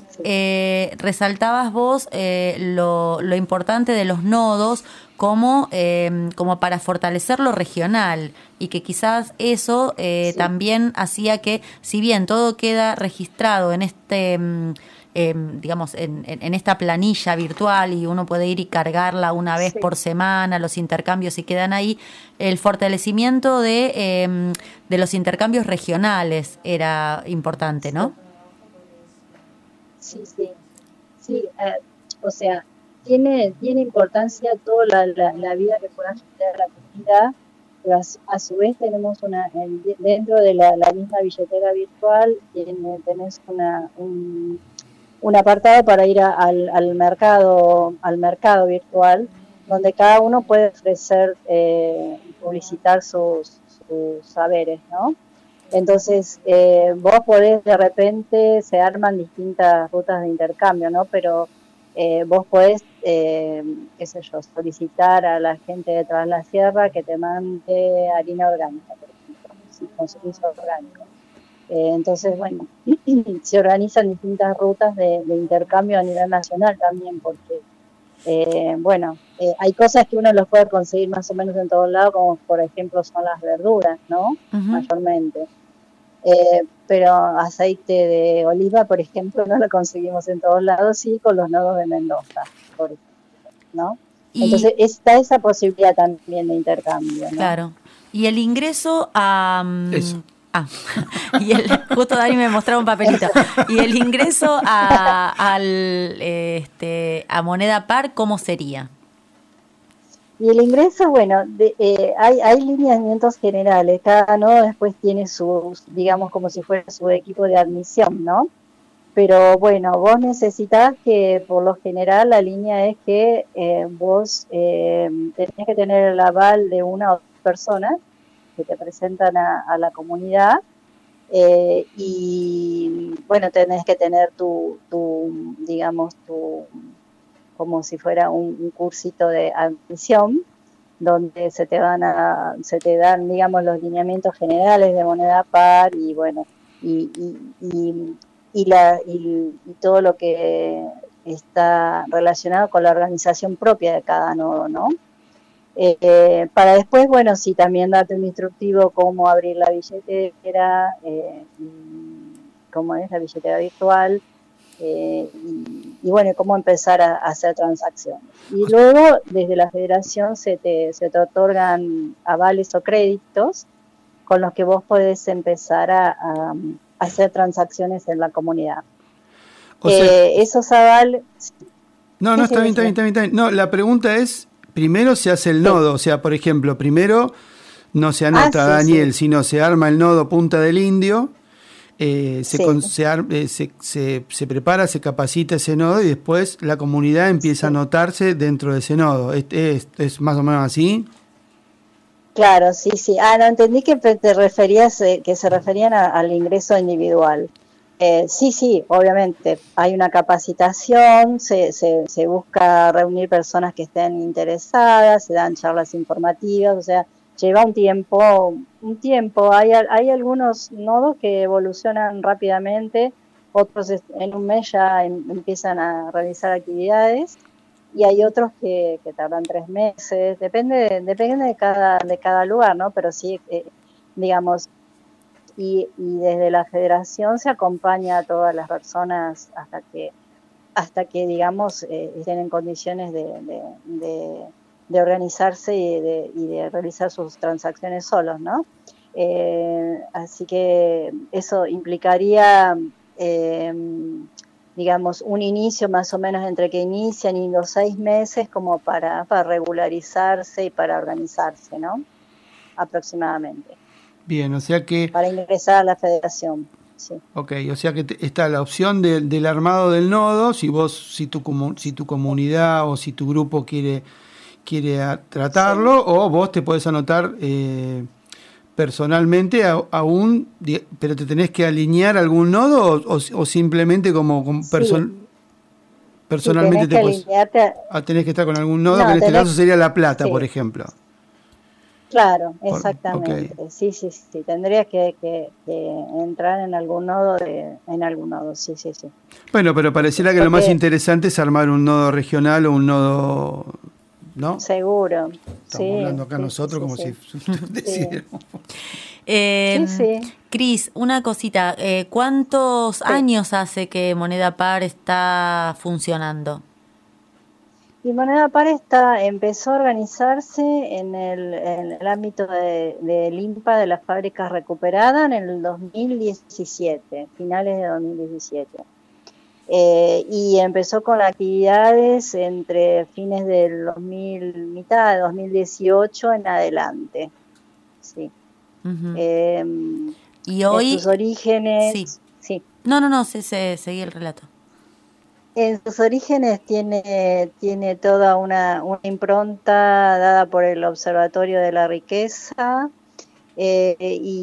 [SPEAKER 6] eh, resaltabas vos eh, lo, lo importante de los nodos como, eh, como para fortalecer lo regional y que quizás eso eh, sí. también hacía que, si bien todo queda registrado en este, eh, digamos, en, en esta planilla virtual y uno puede ir y cargarla una vez sí. por semana, los intercambios y quedan ahí, el fortalecimiento de, eh, de los intercambios regionales era importante, ¿no?
[SPEAKER 17] Sí, sí, sí, eh, o sea, tiene tiene importancia toda la, la, la vida que pueda generar la comunidad, pero a, a su vez tenemos una, dentro de la, la misma billetera virtual, tiene, tenés una, un, un apartado para ir a, al, al mercado al mercado virtual, donde cada uno puede ofrecer, eh, publicitar sus, sus saberes, ¿no? Entonces, eh, vos podés, de repente, se arman distintas rutas de intercambio, ¿no? Pero eh, vos podés, eh, qué sé yo, solicitar a la gente de Tras la Sierra que te mande harina orgánica, por ejemplo, si consumís orgánico. Eh, entonces, bueno, se organizan distintas rutas de, de intercambio a nivel nacional también, porque Eh, bueno, eh, hay cosas que uno los puede conseguir más o menos en todos lados, como por ejemplo son las verduras, ¿no?
[SPEAKER 6] Ujú.
[SPEAKER 17] Mayormente. Eh, pero aceite de oliva, por ejemplo, no lo conseguimos en todos lados, sí con los nodos de Mendoza, por ejemplo, ¿no?
[SPEAKER 6] Y-
[SPEAKER 17] Entonces está esa posibilidad también de intercambio, ¿no?
[SPEAKER 6] Claro. Y el ingreso a... mm,
[SPEAKER 2] Eso.
[SPEAKER 6] Ah, y el, justo Dani me mostraba un papelito. Y el ingreso a, al, eh, este, a moneda par, ¿cómo sería?
[SPEAKER 17] Y el ingreso, bueno, de, eh, hay, hay lineamientos generales, cada nodo después tiene sus, digamos, como si fuera su equipo de admisión, ¿no? Pero bueno, vos necesitas que, por lo general, la línea es que eh, vos eh, tenés que tener el aval de una o dos personas que te presentan a, a la comunidad, eh, y bueno, tenés que tener tu, tu digamos, tu, como si fuera un, un cursito de admisión, donde se te van a, se te dan, digamos, los lineamientos generales de moneda par y bueno, y, y, y, y la, y, y todo lo que está relacionado con la organización propia de cada nodo, ¿no? Eh, para después, bueno, sí, también date un instructivo cómo abrir la billetera, eh, cómo es la billetera virtual, eh, y, y bueno, cómo empezar a, a hacer transacciones. Y luego, desde la federación se te, se te otorgan avales o créditos con los que vos podés empezar a, a, a hacer transacciones en la comunidad.
[SPEAKER 2] O sea-
[SPEAKER 17] Eh, esos avales...
[SPEAKER 2] No, no, está bien, está bien, está bien, está bien. No, la pregunta es, primero se hace el nodo, o sea, por ejemplo, primero no se anota
[SPEAKER 17] Ah, sí,
[SPEAKER 2] Daniel,
[SPEAKER 17] sí.
[SPEAKER 2] sino se arma el nodo Punta del Indio, eh, se,
[SPEAKER 17] Sí.
[SPEAKER 2] con- se, ar- eh, se, se- se prepara, se capacita ese nodo y después la comunidad empieza a anotarse dentro de ese nodo. ¿Es, es, es más o menos así?
[SPEAKER 17] Claro, sí, sí. Ah, no, entendí que pe- te referías, eh, que se referían a- al ingreso individual. Eh, sí, sí, obviamente. Hay una capacitación, se, se, se busca reunir personas que estén interesadas, se dan charlas informativas, o sea, lleva un tiempo, un tiempo. Hay, al- hay algunos nodos que evolucionan rápidamente, otros es- en un mes ya em- empiezan a realizar actividades. Y hay otros que, que tardan tres meses, depende de, depende de cada de cada lugar, ¿no? Pero sí, eh, digamos, y, y desde la federación se acompaña a todas las personas hasta que, hasta que digamos, eh, estén en condiciones de, de, de, de organizarse y de, y de realizar sus transacciones solos, ¿no? Eh, así que eso implicaría... Eh, digamos, un inicio más o menos entre que inician y los seis meses como para, para regularizarse y para organizarse, ¿no? Aproximadamente.
[SPEAKER 2] Bien, o sea que,
[SPEAKER 17] Para ingresar a la federación, sí.
[SPEAKER 2] ok, o sea que te- está la opción de- del armado del nodo, si vos, si tu, comu- si tu comunidad o si tu grupo quiere, quiere a- tratarlo, o vos te podés anotar eh, personalmente a, a un, di- pero te tenés que alinear a algún nodo o, o- o simplemente como, como perso-
[SPEAKER 17] Sí.
[SPEAKER 2] personalmente
[SPEAKER 17] Sí, tenés
[SPEAKER 2] te
[SPEAKER 17] que
[SPEAKER 2] podés,
[SPEAKER 17] alinearte a-
[SPEAKER 2] ah, tenés que estar con algún nodo,
[SPEAKER 17] No,
[SPEAKER 2] que en este
[SPEAKER 17] tenés-
[SPEAKER 2] caso sería La Plata,
[SPEAKER 17] sí.
[SPEAKER 2] por ejemplo.
[SPEAKER 17] Claro,
[SPEAKER 2] Por-
[SPEAKER 17] exactamente. Sí, sí, sí. Tendrías que, que, que entrar en algún nodo, de, en algún nodo, sí, sí, sí.
[SPEAKER 2] Bueno, pero pareciera que lo más
[SPEAKER 17] Porque-
[SPEAKER 2] interesante es armar un nodo regional o un nodo, ¿no?
[SPEAKER 17] Seguro.
[SPEAKER 2] Estamos
[SPEAKER 17] sí,
[SPEAKER 2] hablando acá
[SPEAKER 17] sí,
[SPEAKER 2] nosotros
[SPEAKER 17] sí,
[SPEAKER 2] como
[SPEAKER 17] sí.
[SPEAKER 2] si decidiéramos.
[SPEAKER 6] Eh,
[SPEAKER 17] Sí, sí.
[SPEAKER 6] Cris, una cosita. eh, ¿Cuántos años hace que Moneda Par está funcionando?
[SPEAKER 17] Y Moneda Par está, empezó a organizarse en el, en el ámbito de, del INPA de las fábricas recuperadas en el dos mil diecisiete, finales de dos mil diecisiete. Eh, y empezó con actividades entre fines del dos mil, mitad de dos mil dieciocho en adelante. Sí.
[SPEAKER 6] Ujú.
[SPEAKER 17] Eh,
[SPEAKER 6] Y
[SPEAKER 17] en
[SPEAKER 6] hoy...
[SPEAKER 17] sus orígenes,
[SPEAKER 6] Sí.
[SPEAKER 17] sí.
[SPEAKER 6] No, no, no, se, se, seguí el relato.
[SPEAKER 17] En sus orígenes tiene, tiene toda una, una impronta dada por el Observatorio de la Riqueza, eh,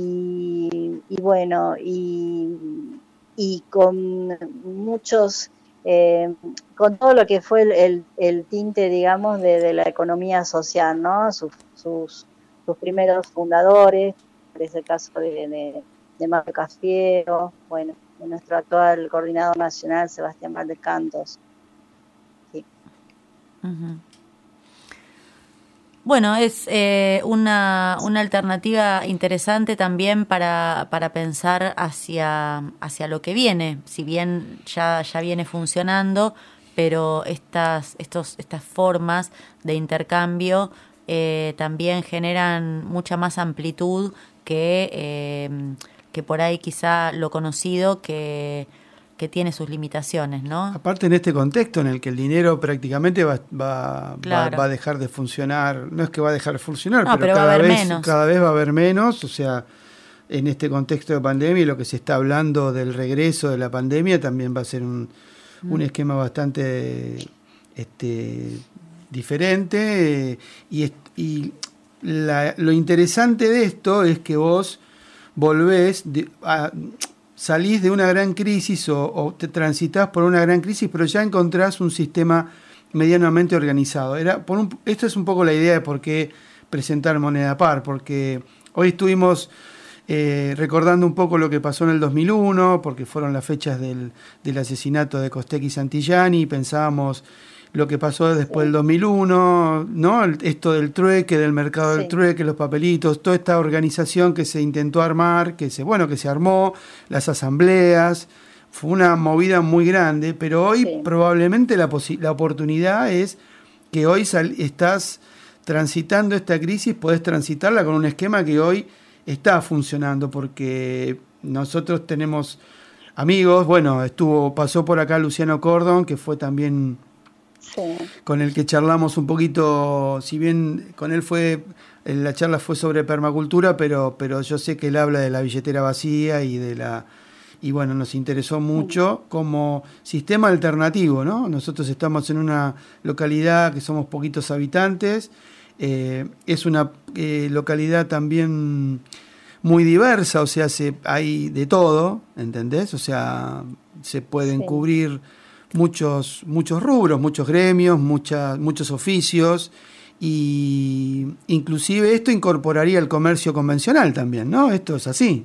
[SPEAKER 17] y, y bueno, y, y con muchos, eh, con todo lo que fue el, el, el tinte, digamos, de, de la economía social, ¿no? Sus, sus, sus primeros fundadores, es el caso de, de, de Mario Cafiero, bueno, de nuestro actual coordinador nacional, Sebastián Valdecantos. Sí.
[SPEAKER 6] Uh-huh. Bueno, es eh, una, una alternativa interesante también para, para pensar hacia, hacia lo que viene, si bien ya, ya viene funcionando, pero estas, estos, estas formas de intercambio eh, también generan mucha más amplitud que, eh, que por ahí quizá lo conocido que... que tiene sus limitaciones, ¿no?
[SPEAKER 2] Aparte en este contexto en el que el dinero prácticamente va, va,
[SPEAKER 6] claro.
[SPEAKER 2] va, va a dejar de funcionar, no es que va a dejar de funcionar,
[SPEAKER 6] no,
[SPEAKER 2] pero,
[SPEAKER 6] pero
[SPEAKER 2] cada,
[SPEAKER 6] va a haber
[SPEAKER 2] vez,
[SPEAKER 6] menos.
[SPEAKER 2] cada vez va a haber menos, o sea, en este contexto de pandemia y lo que se está hablando del regreso de la pandemia también va a ser un, mm. un esquema bastante este, diferente y, y la, lo interesante de esto es que vos volvés de, a... salís de una gran crisis o, o te transitas por una gran crisis, pero ya encontrás un sistema medianamente organizado. Era por un, esto es un poco la idea de por qué presentar Moneda Par, porque hoy estuvimos eh, recordando un poco lo que pasó en el dos mil uno, porque fueron las fechas del, del asesinato de Costecchi y Santillani, y pensábamos lo que pasó después del dos mil uno, ¿no? Esto del trueque, del mercado del sí. trueque, los papelitos, toda esta organización que se intentó armar, que se, bueno, que se armó, las asambleas, fue una movida muy grande, pero hoy sí. probablemente la, posi- la oportunidad es que hoy sal- estás transitando esta crisis, podés transitarla con un esquema que hoy está funcionando, porque nosotros tenemos amigos, bueno, estuvo, pasó por acá Luciano Cordon, que fue también... Sí. Con el que charlamos un poquito, si bien con él fue, la charla fue sobre permacultura, pero, pero yo sé que él habla de la billetera vacía y de la y bueno, nos interesó mucho como sistema alternativo, ¿no? Nosotros estamos en una localidad que somos poquitos habitantes, eh, es una eh, localidad también muy diversa, o sea, se, hay de todo, ¿entendés? O sea, se pueden sí. cubrir muchos muchos rubros, muchos gremios, muchas, muchos oficios, y inclusive esto incorporaría el comercio convencional también, ¿no? Esto es así.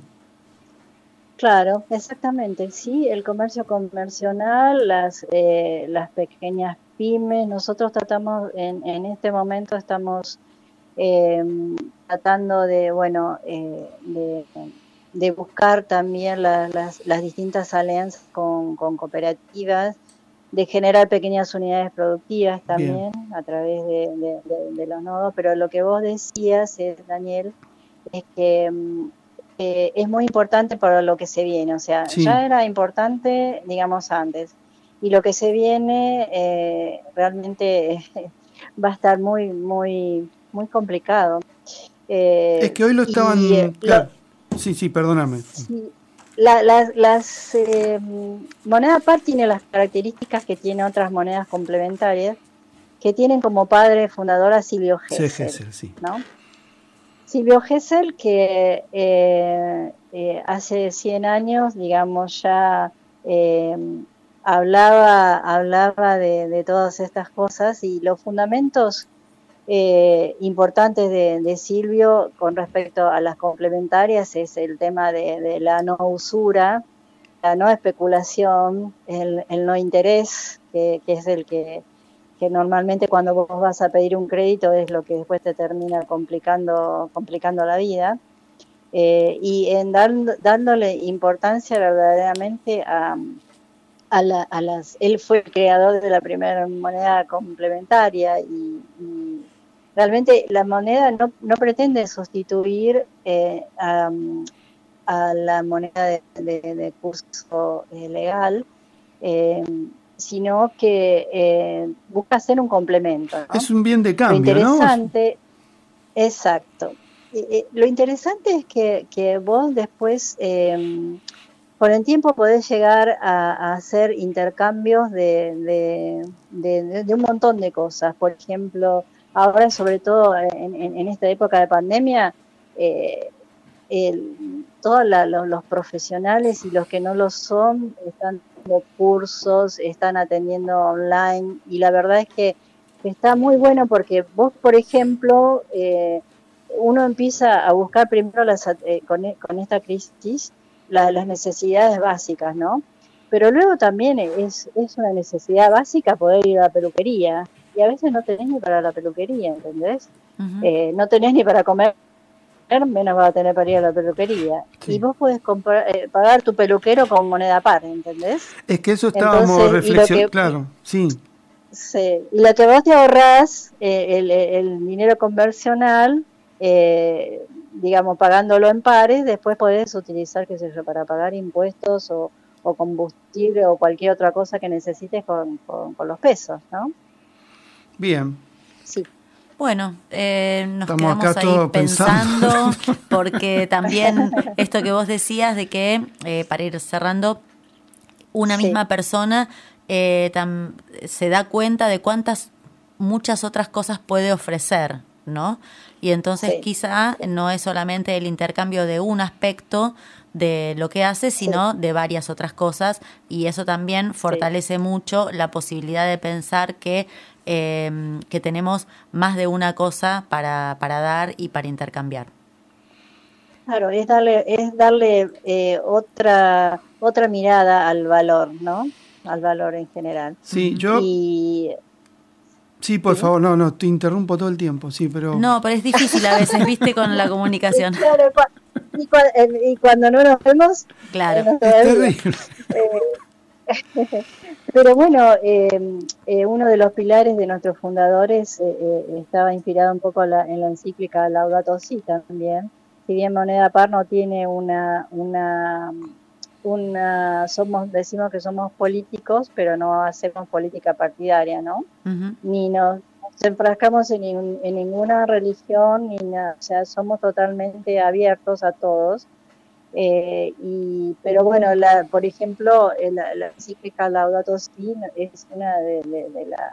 [SPEAKER 17] Claro, exactamente, sí, el comercio convencional, las eh, las pequeñas pymes, nosotros tratamos, en, en este momento estamos eh, tratando de, bueno, eh, de, de buscar también la, las, las distintas alianzas con, con cooperativas, de generar pequeñas unidades productivas también Bien. a través de, de, de, de los nodos, pero lo que vos decías, eh, Daniel, es que eh, es muy importante para lo que se viene, o sea, sí. ya era importante, digamos, antes, y lo que se viene eh, realmente eh, va a estar muy, muy, muy complicado.
[SPEAKER 2] Eh, es que hoy lo estaban... Y, eh, claro. lo, sí, sí, perdóname.
[SPEAKER 17] Sí. La, la, las eh, moneda par tiene las características que tiene otras monedas complementarias, que tienen como padre fundador a Silvio Gesell,
[SPEAKER 2] sí, Gesell sí.
[SPEAKER 17] ¿no? Silvio Gesell, que eh, eh, hace cien años, digamos, ya eh, hablaba, hablaba de, de todas estas cosas, y los fundamentos Eh, importantes de, de Silvio con respecto a las complementarias es el tema de, de la no usura, la no especulación, el, el no interés, que, que es el que, que normalmente cuando vos vas a pedir un crédito es lo que después te termina complicando, complicando la vida, eh, y en dar, dándole importancia verdaderamente a, a, la, a las... Él fue el creador de la primera moneda complementaria y, y realmente la moneda no, no pretende sustituir eh, a, a la moneda de, de, de curso eh, legal, eh, sino que eh, busca ser un complemento, ¿no?
[SPEAKER 2] Es un bien de cambio,
[SPEAKER 17] lo interesante, ¿no? Exacto. Eh, eh, lo interesante es que, que vos después, eh, con el tiempo, podés llegar a, a hacer intercambios de, de, de, de un montón de cosas. Por ejemplo, ahora, sobre todo en, en, en esta época de pandemia, eh, el, todos la, los, los profesionales y los que no lo son están dando cursos, están atendiendo online, y la verdad es que está muy bueno porque vos, por ejemplo, eh, uno empieza a buscar primero las, eh, con, con esta crisis la, las necesidades básicas, ¿no? Pero luego también es, es una necesidad básica poder ir a la peluquería. y a veces no tenés ni para la peluquería, ¿entendés? Uh-huh. Eh, no tenés ni para comer, menos vas a tener para ir a la peluquería. Sí. Y vos podés comprar, eh, pagar tu peluquero con moneda par, ¿entendés?
[SPEAKER 2] Es que eso estábamos reflexionando, claro, sí.
[SPEAKER 17] Sí, y lo que vos te ahorrás, eh, el, el dinero conversional, eh, digamos, pagándolo en pares, después podés utilizar, qué sé yo, para pagar impuestos o, o combustible o cualquier otra cosa que necesites con, con, con los pesos, ¿no?
[SPEAKER 2] Bien.
[SPEAKER 17] Sí.
[SPEAKER 6] Bueno, eh, nos
[SPEAKER 2] Estamos
[SPEAKER 6] quedamos
[SPEAKER 2] acá
[SPEAKER 6] ahí
[SPEAKER 2] pensando,
[SPEAKER 6] pensando porque también esto que vos decías de que, eh, para ir cerrando, una
[SPEAKER 17] Sí.
[SPEAKER 6] misma persona eh, tam- se da cuenta de cuántas, muchas otras cosas puede ofrecer, ¿no? Y entonces
[SPEAKER 17] Sí.
[SPEAKER 6] quizá no es solamente el intercambio de un aspecto de lo que hace, sino de varias otras cosas, y eso también fortalece mucho la posibilidad de pensar que, eh, que tenemos más de una cosa para, para dar y para intercambiar.
[SPEAKER 17] Claro, es darle, es darle eh, otra, otra mirada al valor, ¿no? Al valor en general.
[SPEAKER 2] Sí, yo...
[SPEAKER 17] Y
[SPEAKER 2] Sí, por
[SPEAKER 17] ¿Sí?
[SPEAKER 2] favor, no, no, te interrumpo todo el tiempo, sí, pero...
[SPEAKER 6] No, pero es difícil a veces, ¿viste? Con la comunicación.
[SPEAKER 17] Claro, cua- y, cua- eh, y cuando no nos vemos,
[SPEAKER 6] Claro.
[SPEAKER 17] menos
[SPEAKER 2] Es
[SPEAKER 17] todavía.
[SPEAKER 2] terrible.
[SPEAKER 17] Eh, pero bueno, eh, eh, uno de los pilares de nuestros fundadores eh, eh, estaba inspirado un poco la- en la encíclica Laudato Si también. Si bien Moneda Par no tiene una, una, una, somos, decimos que somos políticos, pero no hacemos política partidaria, ¿no?
[SPEAKER 6] Uh-huh.
[SPEAKER 17] Ni nos, nos enfrascamos en, ningún- en ninguna religión, ni nada, o sea, somos totalmente abiertos a todos. Eh, y, pero bueno, la, por ejemplo, eh, la, la encíclica Laudato Si es una de, de, de las,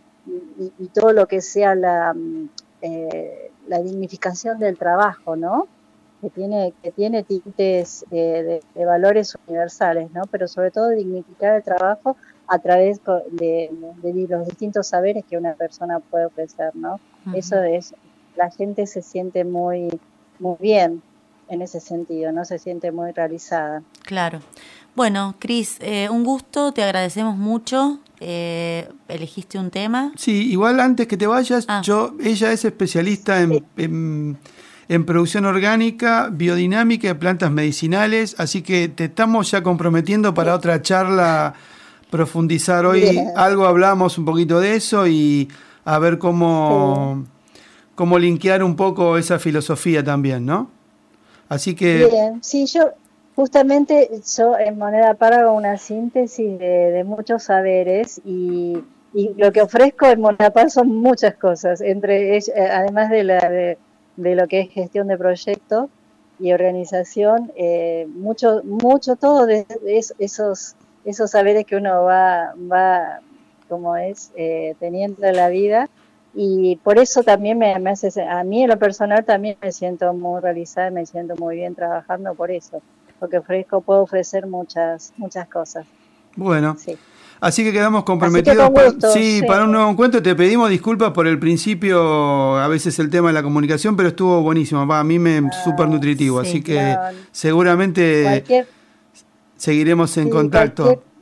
[SPEAKER 17] y, y todo lo que sea la, mm, eh, la dignificación del trabajo, ¿no? Que tiene, que tiene tintes eh, de, de valores universales, ¿no? Pero sobre todo dignificar el trabajo a través co- de, de los distintos saberes que una persona puede ofrecer, ¿no?
[SPEAKER 6] Ujú.
[SPEAKER 17] Eso es, la gente se siente muy, muy bien en ese sentido, no se siente muy realizada.
[SPEAKER 6] Claro. Bueno, Cris, eh, un gusto, te agradecemos mucho. Eh, elegiste un tema.
[SPEAKER 2] Sí, igual antes que te vayas,
[SPEAKER 6] Ah.
[SPEAKER 2] yo, ella es especialista en, en, en producción orgánica, biodinámica y plantas medicinales, así que te estamos ya comprometiendo para otra charla, profundizar hoy.
[SPEAKER 17] Bien.
[SPEAKER 2] Algo hablamos un poquito de eso y a ver cómo, cómo linkear un poco esa filosofía también, ¿no? Así que...
[SPEAKER 17] Bien, sí, yo justamente yo en Moneda Par hago una síntesis de, de muchos saberes y, y lo que ofrezco en Moneda Par son muchas cosas, entre ell- eh, además de, la, de, de lo que es gestión de proyectos y organización, eh, mucho, mucho todo de, de es- esos, esos saberes que uno va, va como es, eh, teniendo en la vida. Y por eso también me, me hace, a mí en lo personal también me siento muy realizada, me siento muy bien trabajando por eso, porque ofrezco, puedo ofrecer muchas, muchas cosas.
[SPEAKER 2] Bueno,
[SPEAKER 17] Sí.
[SPEAKER 2] así que quedamos comprometidos.
[SPEAKER 17] con
[SPEAKER 2] pa-
[SPEAKER 17] gusto,
[SPEAKER 2] sí,
[SPEAKER 17] sí.
[SPEAKER 2] para un nuevo encuentro. Te pedimos disculpas por el principio, a veces el tema de la comunicación, pero estuvo buenísimo. Pa, a mí me es súper nutritivo,
[SPEAKER 6] sí.
[SPEAKER 2] así que
[SPEAKER 17] No,
[SPEAKER 2] seguramente
[SPEAKER 17] cualquier,
[SPEAKER 2] seguiremos en
[SPEAKER 17] sí,
[SPEAKER 2] contacto.
[SPEAKER 17] cualquier-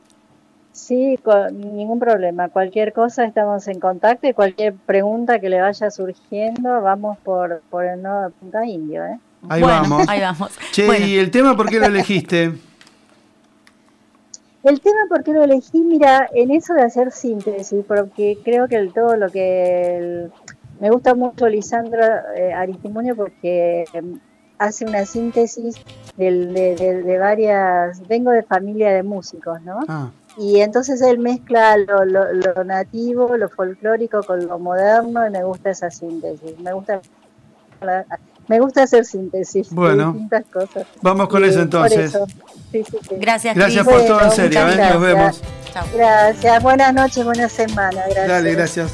[SPEAKER 17] sí, con ningún problema. Cualquier cosa estamos en contacto y cualquier pregunta que le vaya surgiendo, vamos por, por el nodo de Punta Indio, ¿eh?
[SPEAKER 2] Ahí
[SPEAKER 6] Bueno,
[SPEAKER 2] vamos.
[SPEAKER 6] ahí vamos.
[SPEAKER 2] Che,
[SPEAKER 6] Bueno.
[SPEAKER 2] ¿y el tema por qué lo elegiste?
[SPEAKER 17] El tema, ¿por qué lo elegí? Mira, en eso de hacer síntesis, porque creo que el, todo lo que... el- me gusta mucho Lisandro eh, Aristimuño porque eh, hace una síntesis del- de, de- de varias... Vengo de familia de músicos, ¿no?
[SPEAKER 2] Ah,
[SPEAKER 17] Y entonces él mezcla lo, lo, lo nativo, lo folclórico con lo moderno y me gusta esa síntesis. Me gusta, me gusta hacer síntesis
[SPEAKER 2] Bueno.
[SPEAKER 17] de distintas cosas.
[SPEAKER 2] vamos con
[SPEAKER 17] Y
[SPEAKER 2] eso
[SPEAKER 17] por
[SPEAKER 2] entonces.
[SPEAKER 17] eso, sí, sí, sí.
[SPEAKER 6] Gracias,
[SPEAKER 2] Gracias
[SPEAKER 6] Cris.
[SPEAKER 2] por todo, en
[SPEAKER 17] Bueno,
[SPEAKER 2] serio.
[SPEAKER 17] muchas
[SPEAKER 2] ¿eh? Nos
[SPEAKER 17] gracias.
[SPEAKER 2] vemos.
[SPEAKER 6] Chao.
[SPEAKER 17] Gracias, buenas noches, buena semana. Gracias.
[SPEAKER 2] Dale, gracias.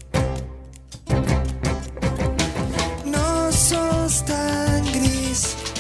[SPEAKER 10] No sos tan gris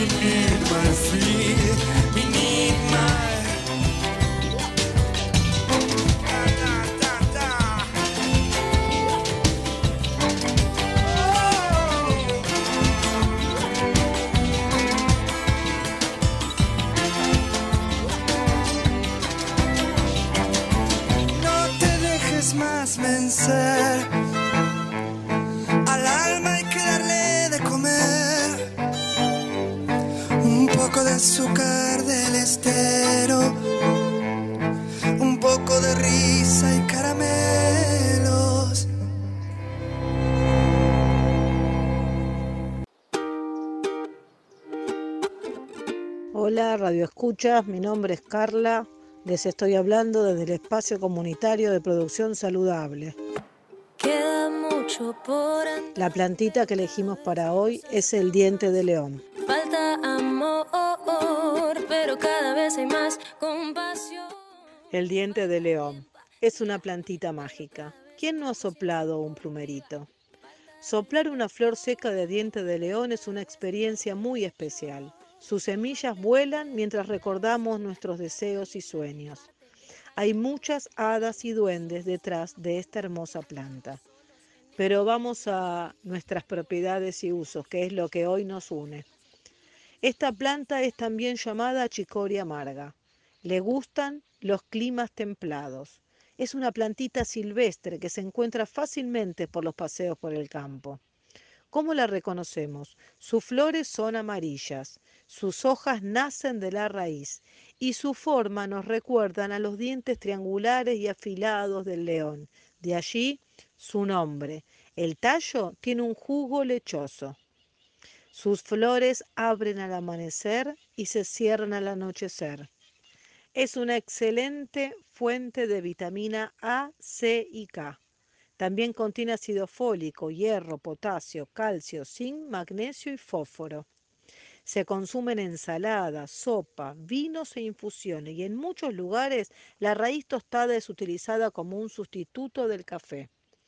[SPEAKER 10] you need my feet, we need my más vencer. Al alma hay que darle de comer un poco de azúcar del estero, un poco de risa y caramelos.
[SPEAKER 18] Hola, Radio Escuchas, mi nombre es Carla. Les estoy hablando desde el espacio comunitario de producción saludable.
[SPEAKER 15] Queda mucho por andar.
[SPEAKER 18] La plantita que elegimos para hoy es el diente de león.
[SPEAKER 15] Falta amor, pero cada vez hay más compasión.
[SPEAKER 18] El diente de león es una plantita mágica. ¿Quién no ha soplado un plumerito? Soplar una flor seca de diente de león es una experiencia muy especial. Sus semillas vuelan mientras recordamos nuestros deseos y sueños. Hay muchas hadas y duendes detrás de esta hermosa planta. Pero vamos a nuestras propiedades y usos, que es lo que hoy nos une. Esta planta es también llamada chicoria amarga. Le gustan los climas templados. Es una plantita silvestre que se encuentra fácilmente por los paseos por el campo. ¿Cómo la reconocemos? Sus flores son amarillas, sus hojas nacen de la raíz y su forma nos recuerdan a los dientes triangulares y afilados del león. De allí su nombre. El tallo tiene un jugo lechoso. Sus flores abren al amanecer y se cierran al anochecer. Es una excelente fuente de vitamina A, C y K. También contiene ácido fólico, hierro, potasio, calcio, zinc, magnesio y fósforo. Se consume en ensaladas, sopa, vinos e infusiones y en muchos lugares la raíz tostada es utilizada como un sustituto del café.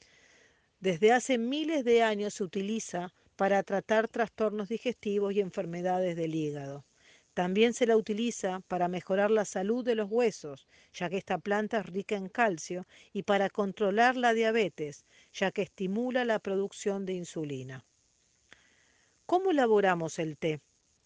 [SPEAKER 18] Desde hace miles de años se utiliza para tratar trastornos digestivos y enfermedades del hígado. También se la utiliza para mejorar la salud de los huesos, ya que esta planta es rica en calcio, y para controlar la diabetes, ya que estimula la producción de insulina. ¿Cómo elaboramos el té?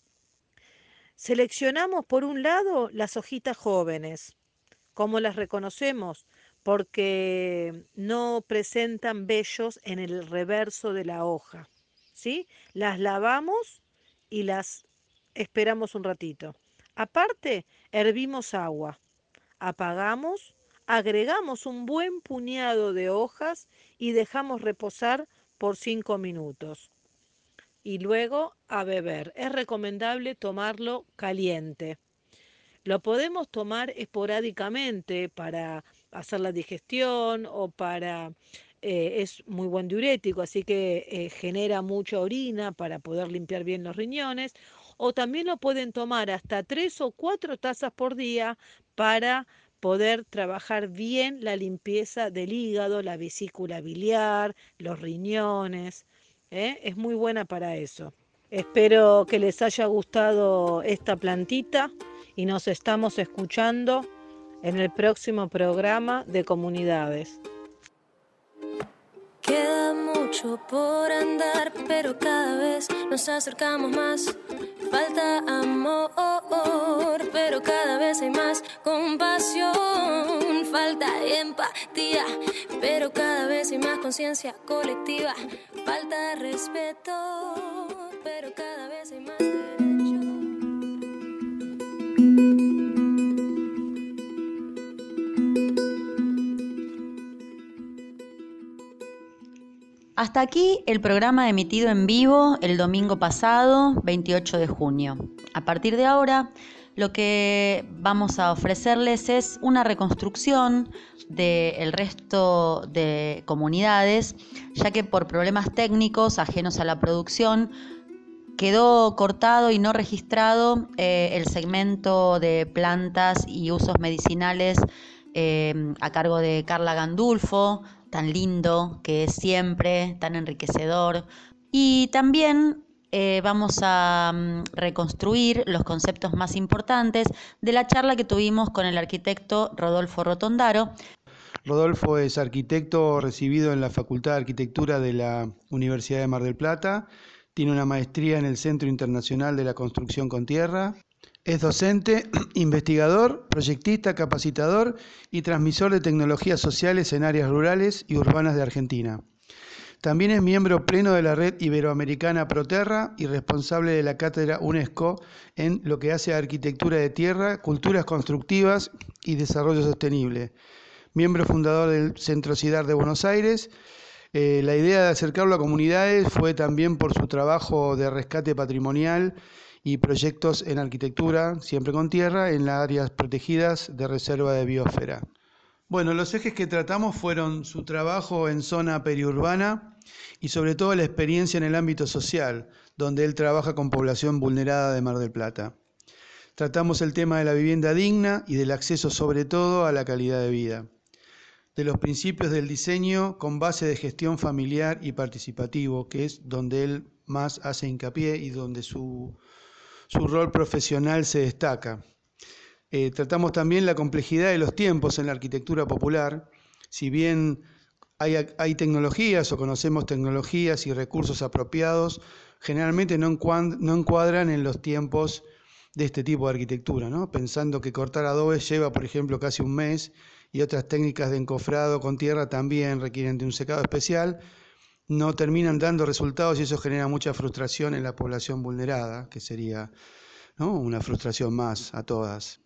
[SPEAKER 18] Seleccionamos por un lado las hojitas jóvenes. ¿Cómo las reconocemos? Porque no presentan vellos en el reverso de la hoja, ¿sí? Las lavamos y las esperamos un ratito. Aparte, hervimos agua, apagamos, agregamos un buen puñado de hojas y dejamos reposar por cinco minutos. Y luego a beber. Es recomendable tomarlo caliente. Lo podemos tomar esporádicamente para hacer la digestión o para... Eh, es muy buen diurético, así que eh, genera mucha orina para poder limpiar bien los riñones. O también lo pueden tomar hasta tres o cuatro tazas por día para poder trabajar bien la limpieza del hígado, la vesícula biliar, los riñones. ¿eh? Es muy buena para eso. Espero que les haya gustado esta plantita y nos estamos escuchando en el próximo programa de Comunidades.
[SPEAKER 15] Queda mucho por andar, pero cada vez nos acercamos más. Falta amor, pero cada vez hay más compasión. Falta empatía, pero cada vez hay más conciencia colectiva. Falta respeto, pero cada vez hay más derecho.
[SPEAKER 19] Hasta aquí el programa emitido en vivo el domingo pasado, veintiocho de junio. A partir de ahora, lo que vamos a ofrecerles es una reconstrucción del resto de comunidades, ya que por problemas técnicos ajenos a la producción quedó cortado y no registrado eh, el segmento de plantas y usos medicinales eh, a cargo de Carla Gandulfo, tan lindo, que es siempre, tan enriquecedor. Y también eh, vamos a um, reconstruir los conceptos más importantes de la charla que tuvimos con el arquitecto Rodolfo Rotondaro.
[SPEAKER 2] Rodolfo es arquitecto recibido en la Facultad de Arquitectura de la Universidad de Mar del Plata, tiene una maestría en el Centro Internacional de la Construcción con Tierra, es docente, investigador, proyectista, capacitador y transmisor de tecnologías sociales en áreas rurales y urbanas de Argentina. También es miembro pleno de la Red Iberoamericana Proterra y responsable de la Cátedra UNESCO en lo que hace a arquitectura de tierra, culturas constructivas y desarrollo sostenible. Miembro fundador del Centro CIDAR de Buenos Aires. Eh, la idea de acercarlo a comunidades fue también por su trabajo de rescate patrimonial y proyectos en arquitectura, siempre con tierra, en las áreas protegidas de reserva de biosfera. Bueno, los ejes que tratamos fueron su trabajo en zona periurbana y sobre todo la experiencia en el ámbito social, donde él trabaja con población vulnerada de Mar del Plata. Tratamos el tema de la vivienda digna y del acceso sobre todo a la calidad de vida, de los principios del diseño con base de gestión familiar y participativo, que es donde él más hace hincapié y donde su, su rol profesional se destaca. Eh, tratamos también la complejidad de los tiempos en la arquitectura popular. Si bien hay, hay tecnologías o conocemos tecnologías y recursos apropiados, generalmente no encuadran, no encuadran en los tiempos de este tipo de arquitectura, ¿no? Pensando que cortar adobe lleva, por ejemplo, casi un mes y otras técnicas de encofrado con tierra también requieren de un secado especial, no terminan dando resultados y eso genera mucha frustración en la población vulnerada, que sería, ¿no?, una frustración más a todas.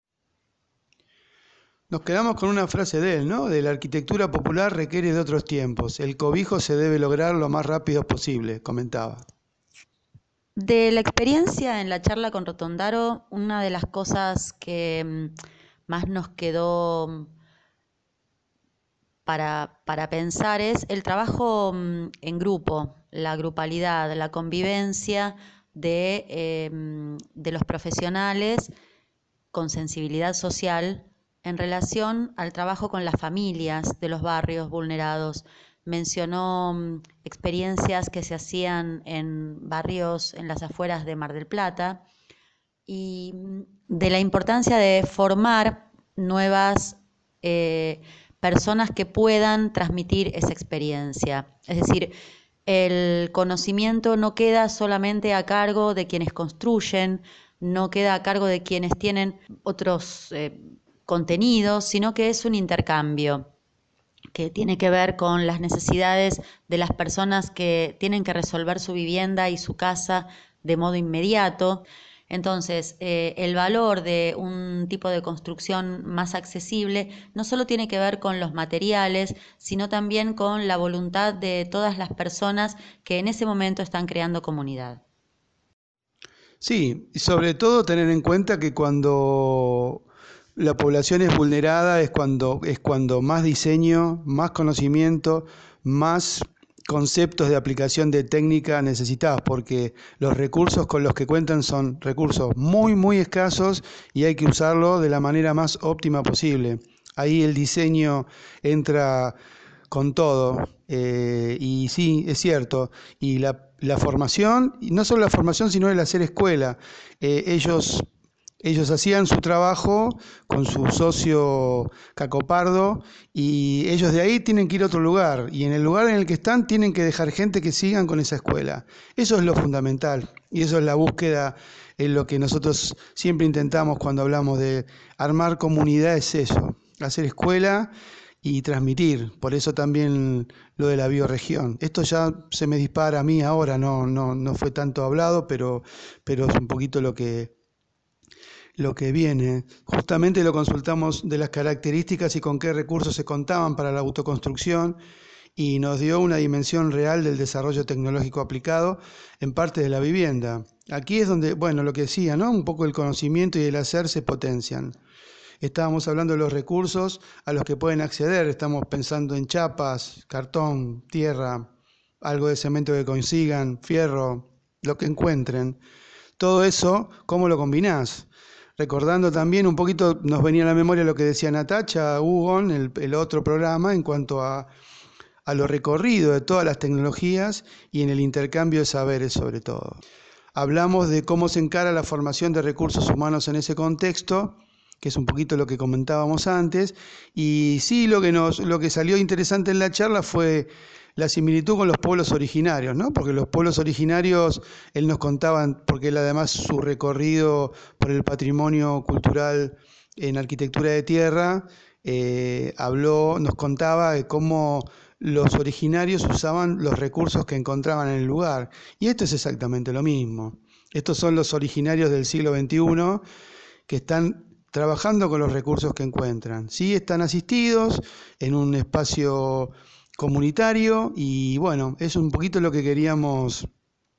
[SPEAKER 2] Nos quedamos con una frase de él, ¿no? De la arquitectura popular requiere de otros tiempos. El cobijo se debe lograr lo más rápido posible, comentaba.
[SPEAKER 19] De la experiencia en la charla con Rotondaro, una de las cosas que más nos quedó para, para pensar es el trabajo en grupo, la grupalidad, la convivencia de, eh, de los profesionales con sensibilidad social en relación al trabajo con las familias de los barrios vulnerados. Mencionó um, experiencias que se hacían en barrios en las afueras de Mar del Plata y de la importancia de formar nuevas eh, personas que puedan transmitir esa experiencia. Es decir, el conocimiento no queda solamente a cargo de quienes construyen, no queda a cargo de quienes tienen otros eh, contenidos, sino que es un intercambio que tiene que ver con las necesidades de las personas que tienen que resolver su vivienda y su casa de modo inmediato. Entonces, eh, el valor de un tipo de construcción más accesible no solo tiene que ver con los materiales, sino también con la voluntad de todas las personas que en ese momento están creando comunidad.
[SPEAKER 2] Sí, y sobre todo tener en cuenta que cuando la población es vulnerada es cuando, es cuando más diseño, más conocimiento, más conceptos de aplicación de técnica necesitados, porque los recursos con los que cuentan son recursos muy, muy escasos y hay que usarlo de la manera más óptima posible. Ahí el diseño entra con todo, eh, y sí, es cierto, y la, la formación, y no solo la formación, sino el hacer escuela. Eh, ellos... Ellos hacían su trabajo con su socio Cacopardo y ellos de ahí tienen que ir a otro lugar y en el lugar en el que están tienen que dejar gente que sigan con esa escuela. Eso es lo fundamental y eso es la búsqueda en lo que nosotros siempre intentamos cuando hablamos de armar comunidad, es eso, hacer escuela y transmitir. Por eso también lo de la bioregión. Esto ya se me dispara a mí ahora, no, no, no fue tanto hablado, pero, pero es un poquito lo que... lo que viene. Justamente lo consultamos de las características y con qué recursos se contaban para la autoconstrucción y nos dio una dimensión real del desarrollo tecnológico aplicado en parte de la vivienda. Aquí es donde, bueno, lo que decía, ¿no? Un poco el conocimiento y el hacer se potencian. Estábamos hablando de los recursos a los que pueden acceder, estamos pensando en chapas, cartón, tierra, algo de cemento que consigan, fierro, lo que encuentren. Todo eso, ¿cómo lo combinás? Recordando también un poquito, nos venía a la memoria lo que decía Natacha Hugon, el, el otro programa, en cuanto a, a lo recorrido de todas las tecnologías y en el intercambio de saberes sobre todo. Hablamos de cómo se encara la formación de recursos humanos en ese contexto, que es un poquito lo que comentábamos antes, y sí, lo que, nos, lo que salió interesante en la charla fue la similitud con los pueblos originarios, ¿no? Porque los pueblos originarios, él nos contaba, porque él además su recorrido por el patrimonio cultural en arquitectura de tierra, eh, habló, nos contaba de cómo los originarios usaban los recursos que encontraban en el lugar. Y esto es exactamente lo mismo. Estos son los originarios del siglo veintiuno que están trabajando con los recursos que encuentran. Sí, están asistidos en un espacio comunitario y bueno, es un poquito lo que queríamos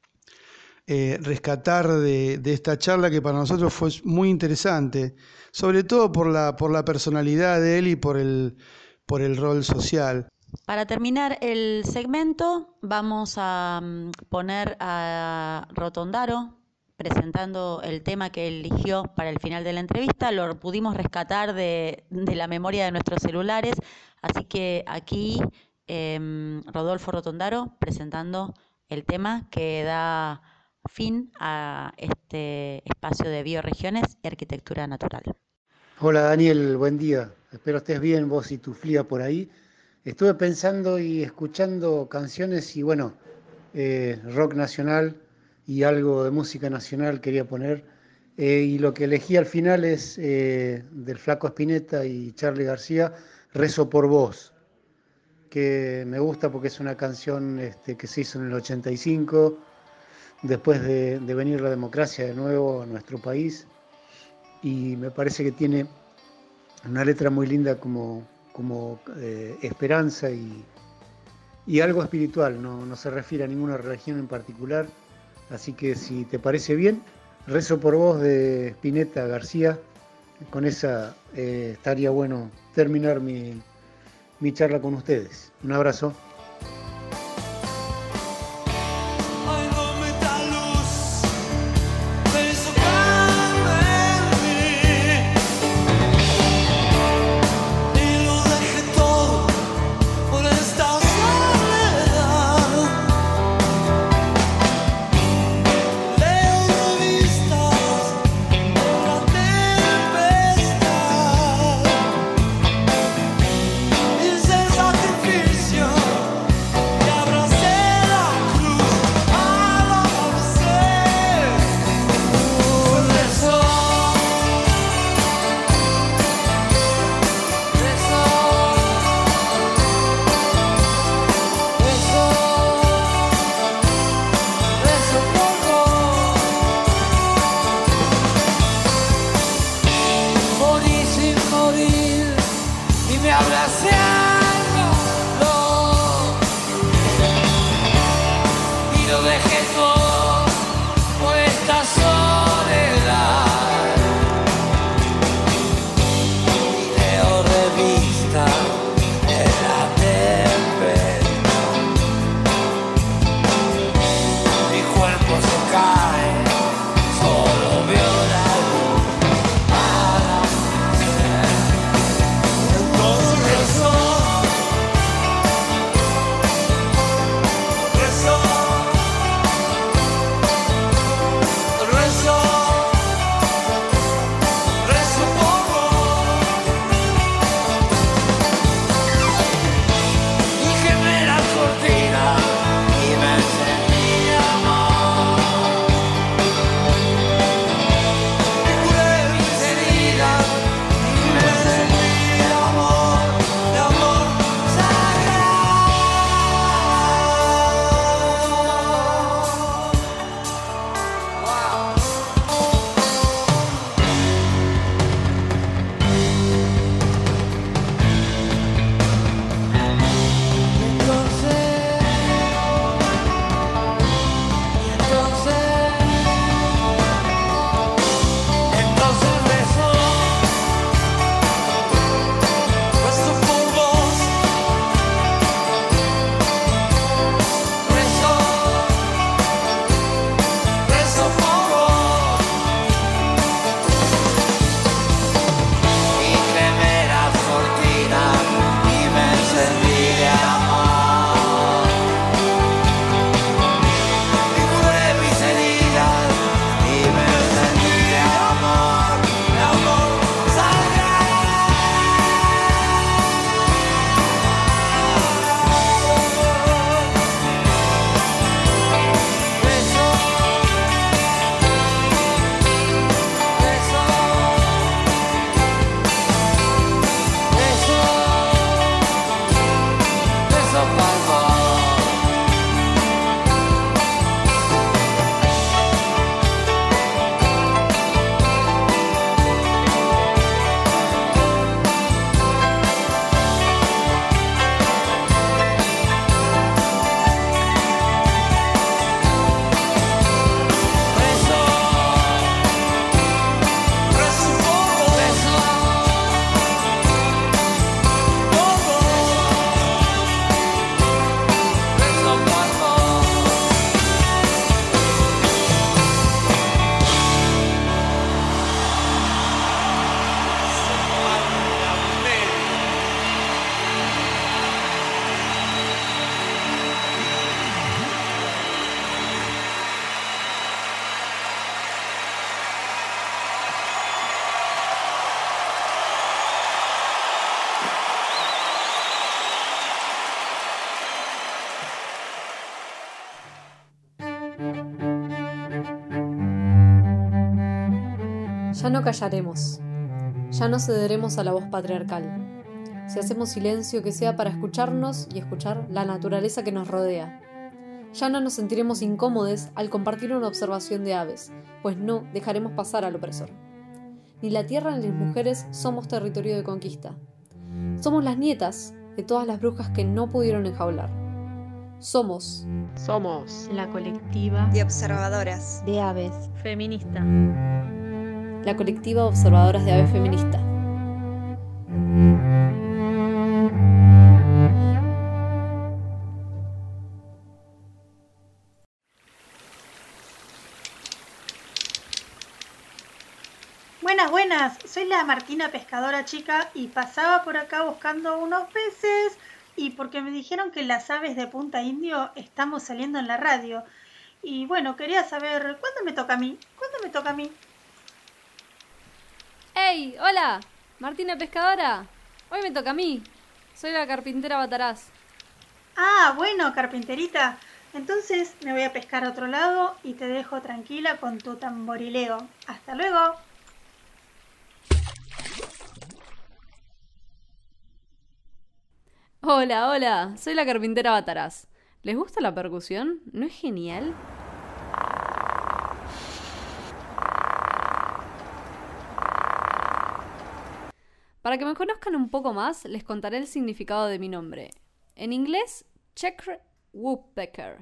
[SPEAKER 2] eh, rescatar de, de esta charla, que para nosotros fue muy interesante, sobre todo por la, por la personalidad de él y por el, por el rol social.
[SPEAKER 19] Para terminar el segmento vamos a poner a Rotondaro presentando el tema que eligió para el final de la entrevista. Lo pudimos rescatar de, de la memoria de nuestros celulares, así que aquí eh, Rodolfo Rotondaro presentando el tema que da fin a este espacio de bioregiones y arquitectura natural.
[SPEAKER 20] Hola Daniel, buen día. Espero estés bien, vos y tu F L I A por ahí. Estuve pensando y escuchando canciones y bueno, eh, rock nacional y algo de música nacional quería poner. Eh, y lo que elegí al final es eh, del Flaco Spinetta y Charly García, Rezo por Vos, que me gusta porque es una canción este, que se hizo en el ochenta y cinco, después de, de venir la democracia de nuevo a nuestro país. Y me parece que tiene una letra muy linda como... como eh, esperanza y, y algo espiritual, no, no se refiere a ninguna religión en particular, así que si te parece bien, Rezo por Vos de Spinetta García, con esa eh, estaría bueno terminar mi, mi charla con ustedes. Un abrazo.
[SPEAKER 8] Entonces
[SPEAKER 21] Ya no callaremos, ya no cederemos a la voz patriarcal. Si hacemos silencio, que sea para escucharnos y escuchar la naturaleza que nos rodea. Ya no nos sentiremos incómodos al compartir una observación de aves, pues no dejaremos pasar al opresor. Ni la tierra ni las mujeres somos territorio de conquista. Somos las nietas de todas las brujas que no pudieron enjaular. Somos.
[SPEAKER 22] Somos.
[SPEAKER 23] La colectiva
[SPEAKER 24] de observadoras
[SPEAKER 23] de aves feminista.
[SPEAKER 21] La colectiva de observadoras de aves feminista.
[SPEAKER 25] Buenas, buenas, soy la Martina Pescadora Chica y pasaba por acá buscando unos peces y porque me dijeron que las aves de Punta Indio estamos saliendo en la radio. Y bueno, quería saber, ¿cuándo me toca a mí? ¿Cuándo me toca a mí?
[SPEAKER 21] ¡Hey! ¡Hola! Martina Pescadora. Hoy me toca a mí. Soy la carpintera Bataraz.
[SPEAKER 25] Ah, bueno, carpinterita. Entonces me voy a pescar a otro lado y te dejo tranquila con tu tamborileo. ¡Hasta luego!
[SPEAKER 21] Hola, hola, soy la carpintera Bataraz. ¿Les gusta la percusión? ¿No es genial? Para que me conozcan un poco más, les contaré el significado de mi nombre. En inglés, Checker Woodpecker.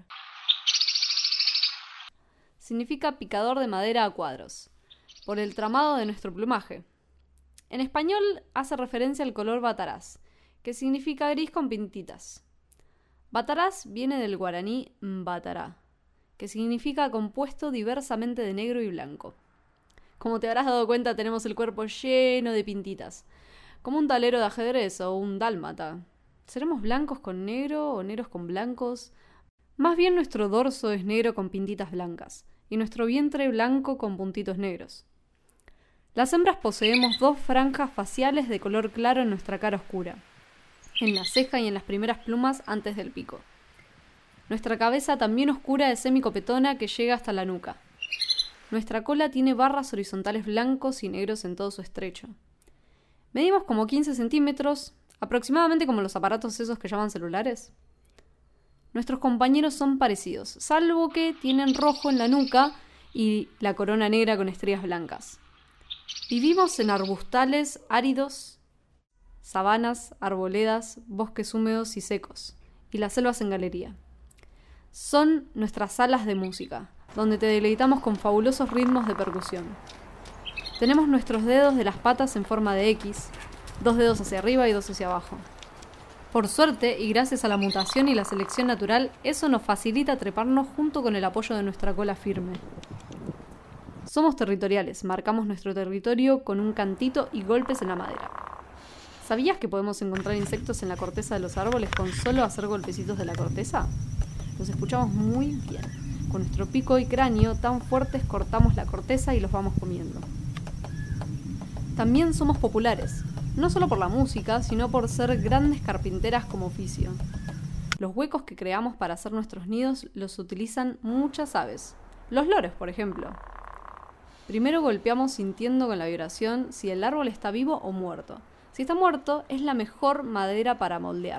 [SPEAKER 21] Significa picador de madera a cuadros, por el tramado de nuestro plumaje. En español hace referencia al color bataraz, que significa gris con pintitas. Bataraz viene del guaraní mbatará, que significa compuesto diversamente de negro y blanco. Como te habrás dado cuenta, tenemos el cuerpo lleno de pintitas, como un tablero de ajedrez o un dálmata. ¿Seremos blancos con negro o negros con blancos? Más bien nuestro dorso es negro con pintitas blancas, y nuestro vientre blanco con puntitos negros. Las hembras poseemos dos franjas faciales de color claro en nuestra cara oscura, en la ceja y en las primeras plumas antes del pico. Nuestra cabeza también oscura es semicopetona que llega hasta la nuca. Nuestra cola tiene barras horizontales blancos y negros en todo su estrecho. Medimos como quince centímetros, aproximadamente como los aparatos esos que llaman celulares. Nuestros compañeros son parecidos, salvo que tienen rojo en la nuca y la corona negra con estrellas blancas. Vivimos en arbustales áridos, sabanas, arboledas, bosques húmedos y secos, y las selvas en galería. Son nuestras salas de música, donde te deleitamos con fabulosos ritmos de percusión. Tenemos nuestros dedos de las patas en forma de X, dos dedos hacia arriba y dos hacia abajo. Por suerte, y gracias a la mutación y la selección natural, eso nos facilita treparnos junto con el apoyo de nuestra cola firme. Somos territoriales, marcamos nuestro territorio con un cantito y golpes en la madera. ¿Sabías que podemos encontrar insectos en la corteza de los árboles con solo hacer golpecitos de la corteza? Los escuchamos muy bien. Con nuestro pico y cráneo tan fuertes cortamos la corteza y los vamos comiendo. También somos populares, no solo por la música, sino por ser grandes carpinteras como oficio. Los huecos que creamos para hacer nuestros nidos los utilizan muchas aves. Los loros, por ejemplo. Primero golpeamos sintiendo con la vibración si el árbol está vivo o muerto. Si está muerto, es la mejor madera para moldear.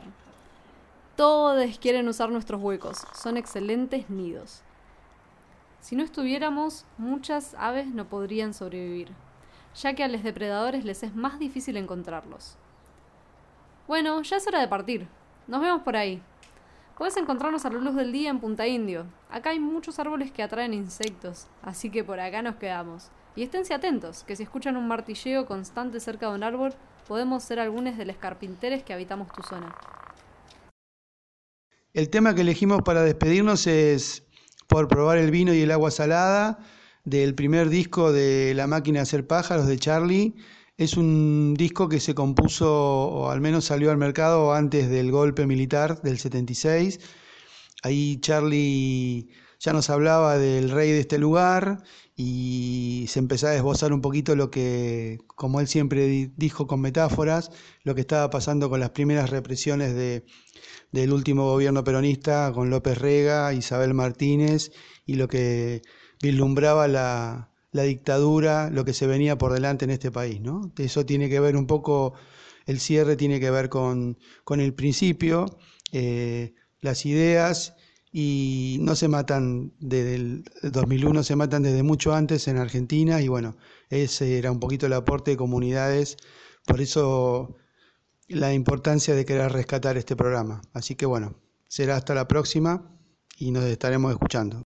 [SPEAKER 21] Todos quieren usar nuestros huecos, son excelentes nidos. Si no estuviéramos, muchas aves no podrían sobrevivir, ya que a los depredadores les es más difícil encontrarlos. Bueno, ya es hora de partir. Nos vemos por ahí. Puedes encontrarnos a la luz del día en Punta Indio. Acá hay muchos árboles que atraen insectos, así que por acá nos quedamos. Y esténse atentos, que si escuchan un martilleo constante cerca de un árbol, podemos ser algunos de los carpinteros que habitamos tu zona.
[SPEAKER 2] El tema que elegimos para despedirnos es Por probar el vino y el agua salada, del primer disco de La máquina de hacer pájaros de Charlie. Es un disco que se compuso, o al menos salió al mercado antes del golpe militar del setenta y seis. Ahí Charlie ya nos hablaba del rey de este lugar y se empezaba a esbozar un poquito lo que, como él siempre dijo con metáforas, lo que estaba pasando con las primeras represiones de, del último gobierno peronista con López Rega, Isabel Martínez, y lo que vislumbraba la, la dictadura, lo que se venía por delante en este país, ¿no? Eso tiene que ver un poco, el cierre tiene que ver con, con el principio, eh, las ideas, y no se matan desde el dos mil uno, se matan desde mucho antes en Argentina, y bueno, ese era un poquito el aporte de comunidades, por eso la importancia de querer rescatar este programa. Así que bueno, será hasta la próxima y nos estaremos escuchando.